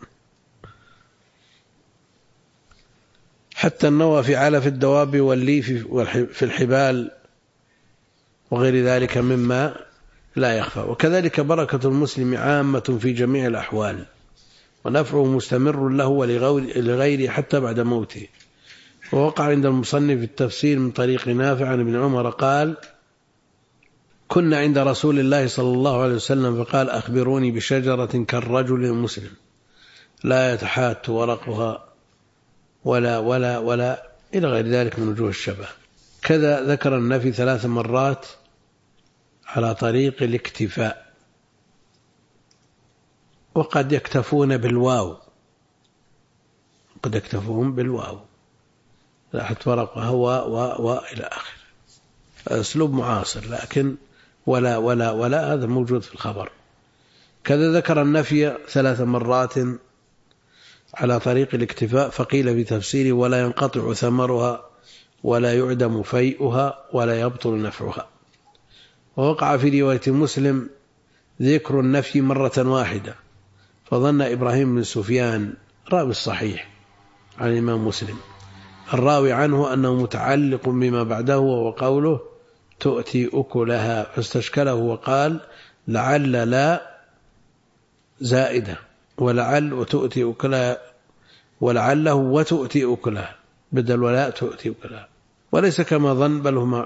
حتى النوى في علف الدواب والليف في الحبال وغير ذلك مما لا يخفى. وكذلك بركة المسلم عامة في جميع الأحوال، ونفعه مستمر له ولغيره حتى بعد موته. ووقع عند المصنف التفسير من طريق نافع عن ابن عمر قال: كنا عند رسول الله صلى الله عليه وسلم فقال: أخبروني بشجرة كالرجل المسلم لا يتحات ورقها ولا إلى غير ذلك من وجوه الشبه. كذا ذكر النفي 3 مرات على طريق الاكتفاء، وقد يكتفون بالواو، قد يكتفون بالواو، لاحت ورقها إلى آخر، أسلوب معاصر، لكن ولا هذا موجود في الخبر. كذا ذكر النفي 3 مرات على طريق الاكتفاء، فقيل في تفسيره: ولا ينقطع ثمرها ولا يعدم فيئها ولا يبطل نفعها. ووقع في رواية مسلم ذكر النفي مرة واحدة، فظن إبراهيم بن سفيان راوي الصحيح عن الإمام مسلم الراوي عنه أنه متعلق بما بعده وهو قوله تؤتي أكلها، فاستشكله وقال: لعل لا زائدة، ولعل وتؤتي أكلها، ولعله وتؤتي أكلها بدل ولا تؤتي أكلها، وليس كما ظن،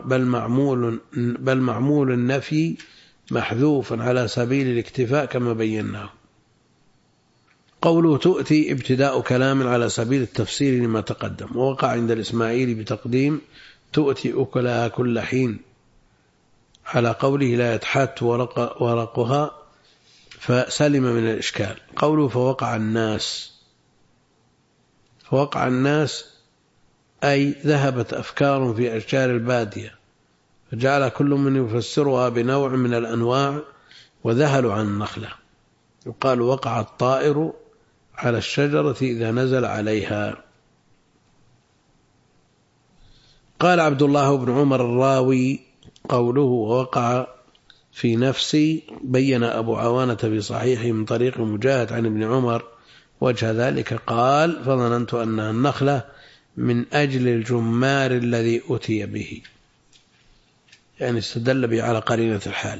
بل معمول النفي محذوف على سبيل الاكتفاء كما بيناه. قوله تؤتي ابتداء كلام على سبيل التفسير لما تقدم. ووقع عند الإسماعيلي بتقديم تؤتي أكلها كل حين على قوله لا يتحات ورقها فسلم من الإشكال. قوله فوقع الناس أي ذهبت أفكار في أشجار البادية فجعل كل من يفسرها بنوع من الأنواع وذهلوا عن النخلة. يقال وقع الطائر على الشجرة إذا نزل عليها. قال عبد الله بن عمر الراوي قوله ووقع في نفسي بين أبو عوانة في صحيحه من طريق مجاهد عن ابن عمر وجه ذلك قال فظننت أنها النخلة من أجل الجمار الذي أتي به، يعني استدل به على قرينة الحال.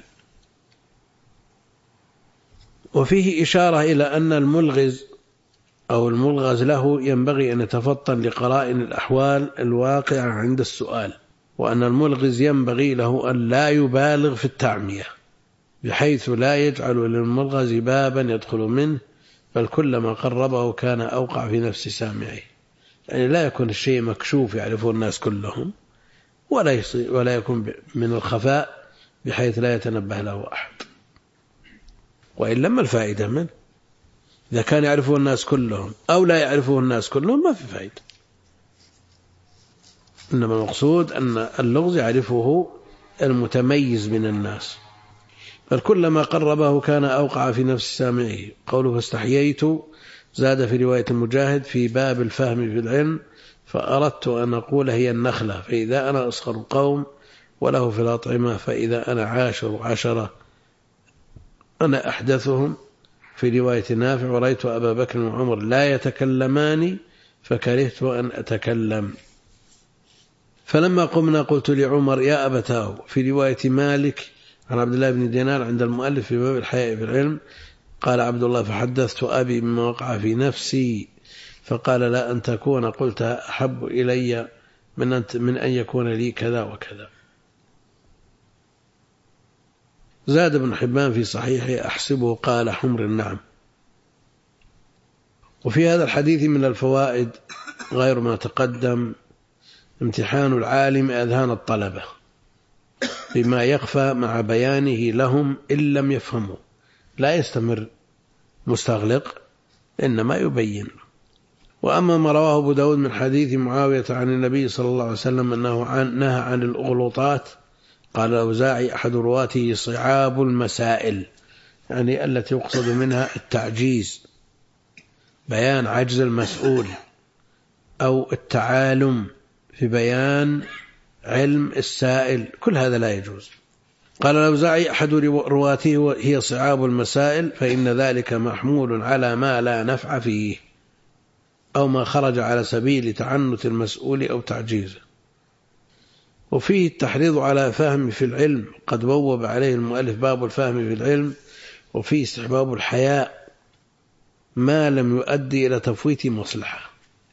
وفيه إشارة إلى أن الملغز أو الملغز له ينبغي أن يتفطن لقرائن الأحوال الواقعة عند السؤال، وأن الملغز ينبغي له أن لا يبالغ في التعمية بحيث لا يجعل للملغز بابا يدخل منه، بل كلما قربه كان أوقع في نفس سامعه. يعني لا يكون الشيء مكشوف يعرفه الناس كلهم، ولا يكون من الخفاء بحيث لا يتنبه له أحد. وإن لما الفائدة منه إذا كان يعرفه الناس كلهم أو لا يعرفه الناس كلهم ما في فائدة. إنما المقصود أن اللغز يعرفه المتميز من الناس، بل كلما قربه كان أوقع في نفس سامعه. قوله فاستحييت زاد في رواية المجاهد في باب الفهم في العلم فأردت أن أقول هي النخلة فإذا أنا أصغر قوم وله في الأطعمة فإذا أنا عاشر عشرة أنا أحدثهم. في رواية نافع ورأيت أبا بكر وعمر لا يتكلمان فكرهت أن أتكلم. فلما قمنا قلت لعمر يا أبتاه. في رواية مالك عن عبد الله بن دينار عند المؤلف في باب الحياء في العلم قال عبد الله فحدثت أبي مما وقع في نفسي فقال لا أن تكون قلتها أحب إلي من أن يكون لي كذا وكذا. زاد ابن حبان في صحيحه أحسبه قال حمر النعم. وفي هذا الحديث من الفوائد غير ما تقدم امتحان العالم أذهان الطلبة بما يخفى مع بيانه لهم إن لم يفهموا، لا يستمر مستغلق إنما يبين. وأما ما رواه أبو داود من حديث معاوية عن النبي صلى الله عليه وسلم أنه نهى عن الأغلوطات قال الأوزاعي أحد رواته صعاب المسائل، يعني التي يقصد منها التعجيز بيان عجز المسؤول أو التعالم في بيان علم السائل، كل هذا لا يجوز. قال الأوزاعي أحد رواته هي صعاب المسائل فإن ذلك محمول على ما لا نفع فيه أو ما خرج على سبيل تعنت المسؤول أو تعجيزه. وفيه التحريض على فهم في العلم قد بوب عليه المؤلف باب الفهم في العلم. وفيه استحباب الحياء ما لم يؤدي إلى تفويت مصلحة.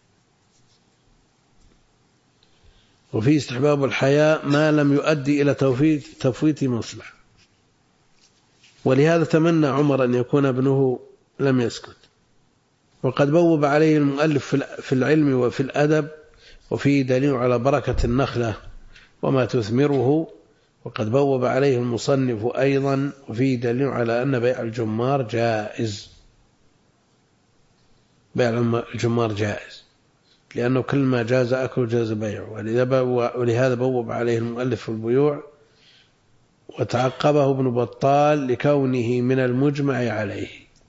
وفيه استحباب الحياء ما لم يؤدي إلى تفويت مصلحة. ولهذا تمنى عمر أن يكون ابنه لم يسكت. وقد بوب عليه المؤلف في العلم وفي الأدب وفيه دليل على بركة النخلة وما تثمره. وقد بوب عليه المصنف أيضا وفيه دليل على أن بيع الجمار جائز. بيع الجمار جائز لأنه كل ما جاز أكل جاز بيعه، ولهذا بوب عليه المؤلف في البيوع. وتعقبه ابن بطال لكونه من المجمع عليه.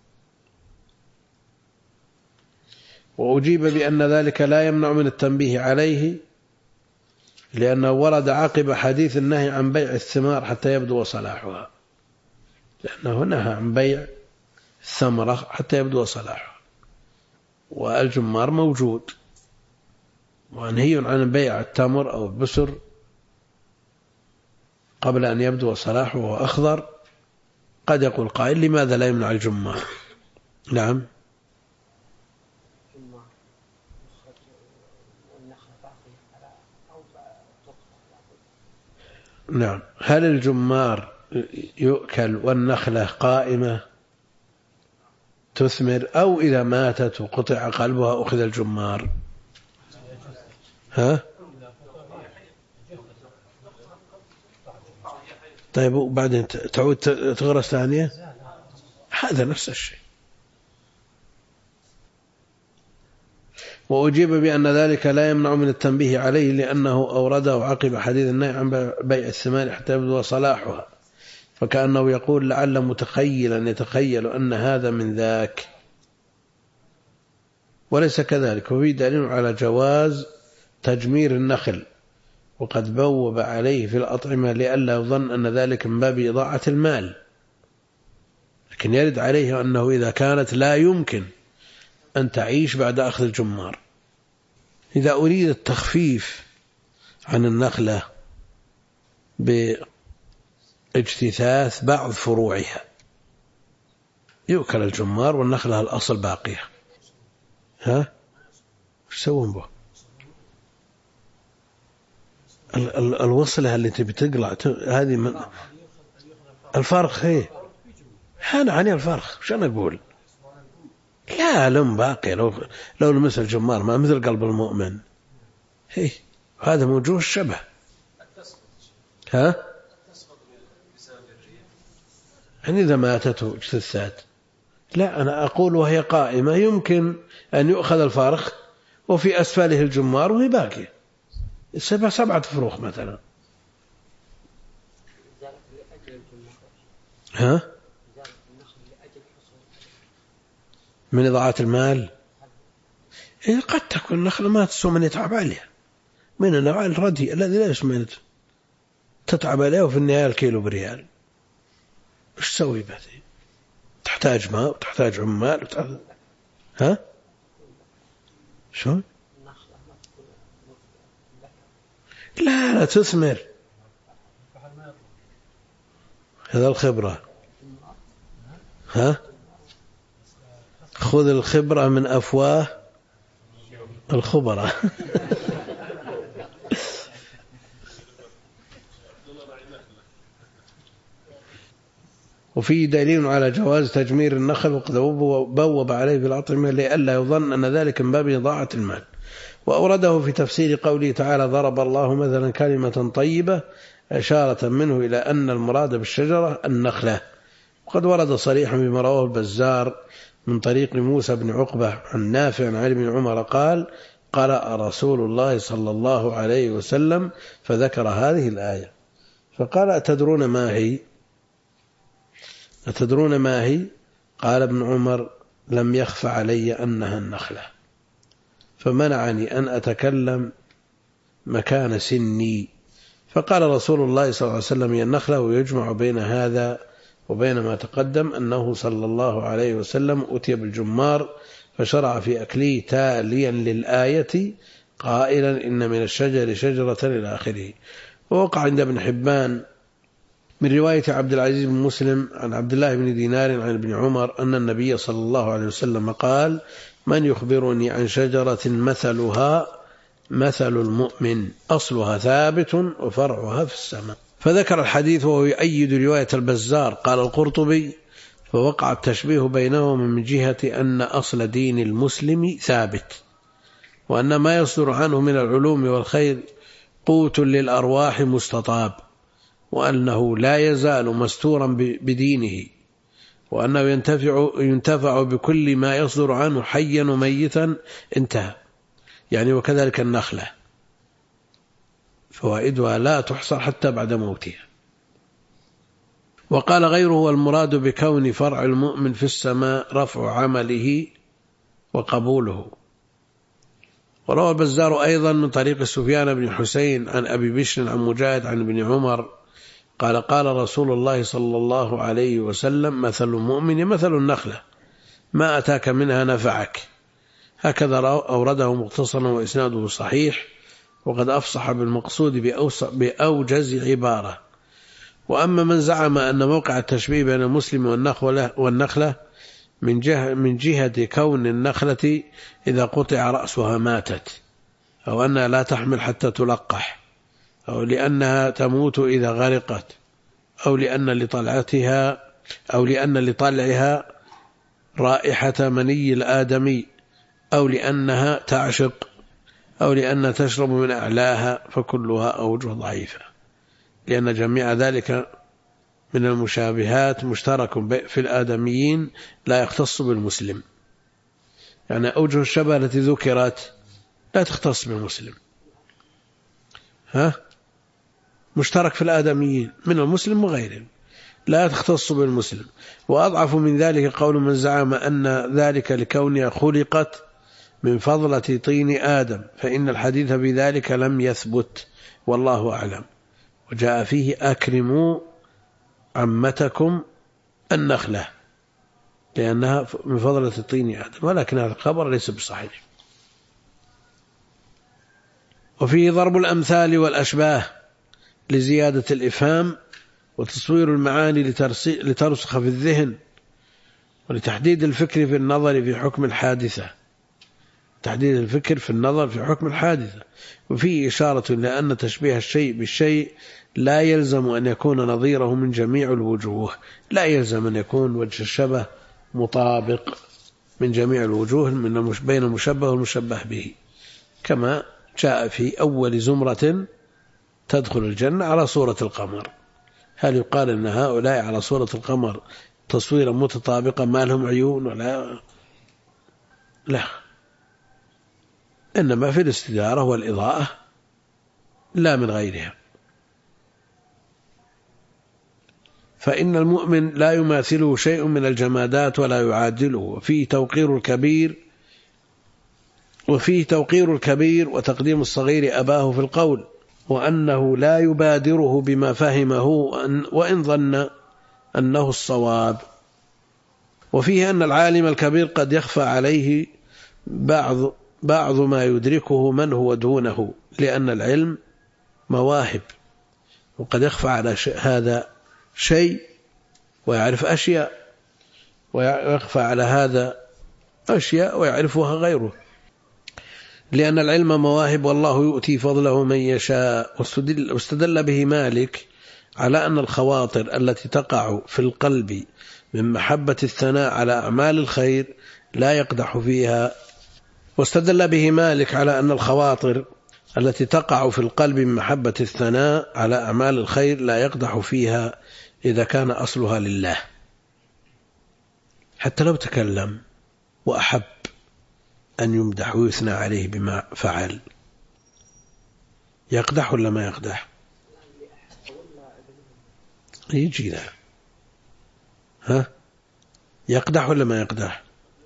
وأجيب بأن ذلك لا يمنع من التنبيه عليه لأنه ورد عقب حديث النهي عن بيع الثمار حتى يبدو صلاحها، لأنه نهى عن بيع الثمرة حتى يبدو صلاحها، والجمار موجود. ونهي عن بيع التمر أو البسر قبل أن يبدو صلاحه وهو أخضر. قد يقول قائل لماذا لا يمنع الجمار؟ نعم، نعم. هل الجمار يؤكل والنخلة قائمة تثمر، أو إذا ماتت وقطع قلبها أخذ الجمار؟ ها؟ طيب وبعدين تعود تغرس ثانية؟ هذا نفس الشيء. وأجيب بأن ذلك لا يمنع من التنبيه عليه، لأنه أورده عقب حديث النهي عن بيع الثمار حتى يبدو صلاحها، فكأنه يقول لعل متخيلا يتخيل أن هذا من ذاك، وليس كذلك. وفي دليل على جواز تجمير النخل، وقد بوب عليه في الأطعمة لئلا يظن أن ذلك من باب إضاعة المال، لكن يرد عليه أنه إذا كانت لا يمكن أن تعيش بعد أخذ الجمار. إذا أريد التخفيف عن النخلة باجتثاث بعض فروعها يؤكل الجمار والنخلة الأصل باقية. ها؟ وش يسوون به؟ الوصلة اللي تبي تقلع هذه من الفرخ. هي أنا عني الفرخ وش أنا أقول؟ لا لم باقي، لو مثل جمار ما مثل قلب المؤمن. هي هذا من وجوه الشبه. ها؟ يعني إذا ماتته اجتثات. لا أنا أقول وهي قائمة يمكن أن يؤخذ الفرخ وفي أسفله الجمار وهي باقية 7 فروخ مثلا. ها؟ من إضاعة المال. إيه قد تكون النخلة ما تسوى من يتعب عليها، من النوع الرديء الذي لا يسمى تتعب عليه وفي النهاية الكيلو بريال. إيش تسوي به؟ تحتاج ماء وتحتاج عمال وتحتاج... ها؟ شو؟ لا تثمر. هذا الخبرة. ها؟ خذ الخبرة من أفواه الخبراء. وفي دليل على جواز تجمير النخل، وقد بوب عليه في الأطعمة لئلا يظن أن ذلك من باب إضاعة المال. وأورده في تفسير قوله تعالى ضرب الله مثلا كلمة طيبة إشارة منه إلى أن المراد بالشجرة النخلة. وقد ورد صريحا بما رواه البزار من طريق موسى بن عقبة عن نافع عن علي بن عمر قال قرأ رسول الله صلى الله عليه وسلم فذكر هذه الآية فقال أتدرون ما هي؟ قال ابن عمر لم يخف علي أنها النخلة، فمنعني أن أتكلم مكان سني. فقال رسول الله صلى الله عليه وسلم هي النخلة. ويجمع بين هذا وبين ما تقدم أنه صلى الله عليه وسلم أتي بالجمار فشرع في أكله تاليا للآية قائلا إن من الشجر شجرة إلى آخره. ووقع عند ابن حبان من رواية عبد العزيز بن مسلم عن عبد الله بن دينار عن ابن عمر أن النبي صلى الله عليه وسلم قال من يخبرني عن شجرة مثلها مثل المؤمن أصلها ثابت وفرعها في السماء. فذكر الحديث وهو يؤيد رواية البزار. قال القرطبي فوقع التشبيه بينهما من جهة أن أصل دين المسلم ثابت، وأن ما يصدر عنه من العلوم والخير قوت للأرواح مستطاب، وأنه لا يزال مستورا بدينه، وأنه ينتفع بكل ما يصدر عنه حيا وميتا. انتهى. يعني وكذلك النخلة فوائدها لا تحصر حتى بعد موتها. وقال غيره والمراد بكون فرع المؤمن في السماء رفع عمله وقبوله. وروى البزار أيضا من طريق سفيان بن حسين عن أبي بشر عن مجاهد عن ابن عمر قال قال رسول الله صلى الله عليه وسلم مثل المؤمن مثل النخلة ما أتاك منها نفعك. هكذا أورده مختصرا وإسناده صحيح، وقد أفصح بالمقصود بأوجز عبارة. وأما من زعم أن موقع التشبيه بين المسلم والنخلة من جهة كون النخلة إذا قطع رأسها ماتت، أو أنها لا تحمل حتى تلقح، أو لأنها تموت إذا غرقت، أو لأن لطلعها رائحة مني الآدمي، أو لأنها تعشق، أو لأنها تشرب من أعلاها، فكلها أوجه ضعيفة، لأن جميع ذلك من المشابهات مشترك في الآدميين لا يختص بالمسلم. يعني أوجه الشبه التي ذكرت لا تختص بالمسلم، مشترك في الآدميين من المسلم وغيرهم، لا تختص بالمسلم. وأضعف من ذلك قول من زعم أن ذلك لكونها خلقت من فضلة طين آدم، فإن الحديث بذلك لم يثبت والله أعلم. وجاء فيه أكرموا عمتكم النخلة لأنها من فضلة طين آدم، ولكن هذا الخبر ليس بصحيح. وفيه ضرب الأمثال والأشباه لزيادة الإفهام وتصوير المعاني لترسخ في الذهن ولتحديد الفكر في النظر في حكم الحادثة، تحديد الفكر في النظر في حكم الحادثة. وفيه إشارة لأن تشبيه الشيء بالشيء لا يلزم أن يكون نظيره من جميع الوجوه، لا يلزم أن يكون وجه الشبه مطابق من جميع الوجوه بين المشبه والمشبه به، كما جاء في أول زمرة تدخل الجنة على صورة القمر. هل يقال أن هؤلاء على صورة القمر تصويرا متطابقا ما لهم عيون ولا لا، إنما في الاستدارة والإضاءة لا من غيرها. فإن المؤمن لا يماثله شيء من الجمادات ولا يعادله، وفيه توقير الكبير وتقديم الصغير أباه في القول، وأنه لا يبادره بما فهمه وإن ظن أنه الصواب. وفيه أن العالم الكبير قد يخفى عليه بعض ما يدركه من هو دونه، لأن العلم مواهب، وقد يخفى على هذا شيء ويعرف أشياء، ويخفى على هذا أشياء ويعرفها غيره، لأن العلم مواهب والله يؤتي فضله من يشاء. واستدل به مالك على أن الخواطر التي تقع في القلب من محبة الثناء على أعمال الخير لا يقدح فيها. واستدل به مالك على أن الخواطر التي تقع في القلب من محبة الثناء على أعمال الخير لا يقدح فيها إذا كان أصلها لله، حتى لو تكلم وأحب أن يمدح ويثنى عليه بما فعل، يقدح ولا ما يقدح؟ يجي له يقدح ولا ما يقدح؟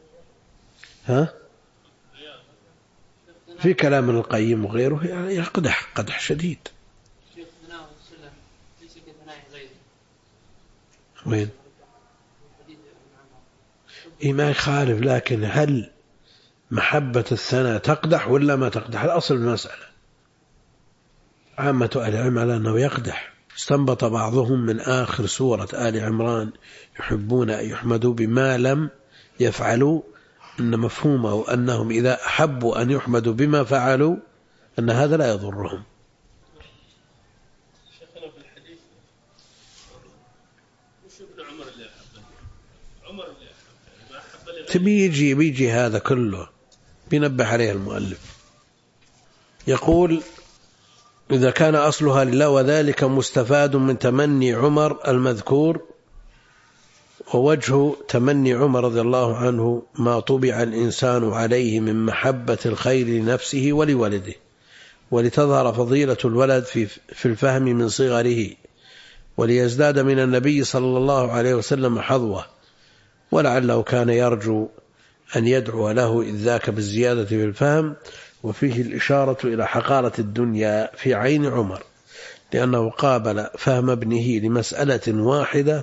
في كلام ابن القيم وغيره يعني يقدح قدح شديد. وين؟ ما يخالف، لكن هل محبة الثناء تقدح ولا ما تقدح؟ الأصل المسألة عامة أهل العلم على أنه يقدح. استنبط بعضهم من آخر سورة آل عمران يحبون أن يحمدوا بما لم يفعلوا أن مفهومه أنهم إذا أحبوا أن يحمدوا بما فعلوا أن هذا لا يضرهم. شيخنا في الحديث وش ابن عمر اللي أحبه؟ عمر اللي أحبه ما أحب بيجي هذا كله بينبه عليه المؤلف. يقول إذا كان أصلها لله وذلك مستفاد من تمني عمر المذكور، ووجه تمني عمر رضي الله عنه ما طبع الإنسان عليه من محبة الخير لنفسه ولولده، ولتظهر فضيلة الولد في الفهم من صغره، وليزداد من النبي صلى الله عليه وسلم حظوة، ولعله كان يرجو أن يدعو له إذ ذاك بالزيادة في الفهم. وفيه الإشارة إلى حقارة الدنيا في عين عمر، لأنه قابل فهم ابنه لمسألة واحدة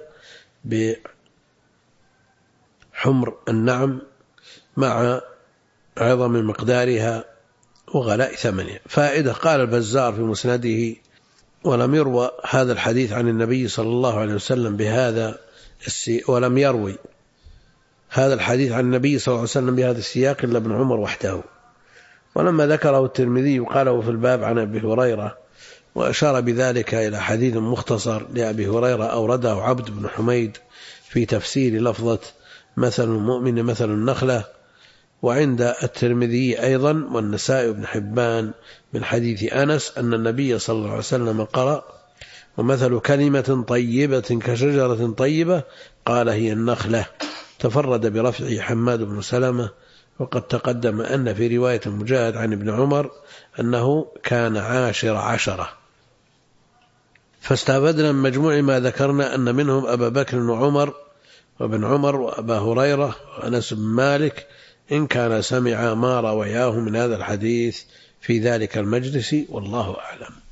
بحمر النعم مع عظم مقدارها وغلاء ثمنها. فائدة: قال البزار في مسنده: ولم يروى هذا الحديث عن النبي صلى الله عليه وسلم ولم يروي هذا الحديث عن النبي صلى الله عليه وسلم بهذا السياق إلا ابن عمر وحده. ولما ذكره الترمذي قاله في الباب عن أبي هريرة، وأشار بذلك إلى حديث مختصر لأبي هريرة أورده عبد بن حميد في تفسير لفظة مثل المؤمن مثل النخلة، وعند الترمذي أيضا والنسائي بن حبان من حديث أنس أن النبي صلى الله عليه وسلم قرأ: ومثل كلمة طيبة كشجرة طيبة قال هي النخلة. تفرد برفعه حماد بن سلمة. وقد تقدم أن في رواية مجاهد عن ابن عمر أنه كان 10. فاستفدنا من مجموع ما ذكرنا أن منهم أبا بكر وعمر وابن عمر وأبا هريرة وأنس بن مالك إن كان سمع ما روياه من هذا الحديث في ذلك المجلس، والله أعلم.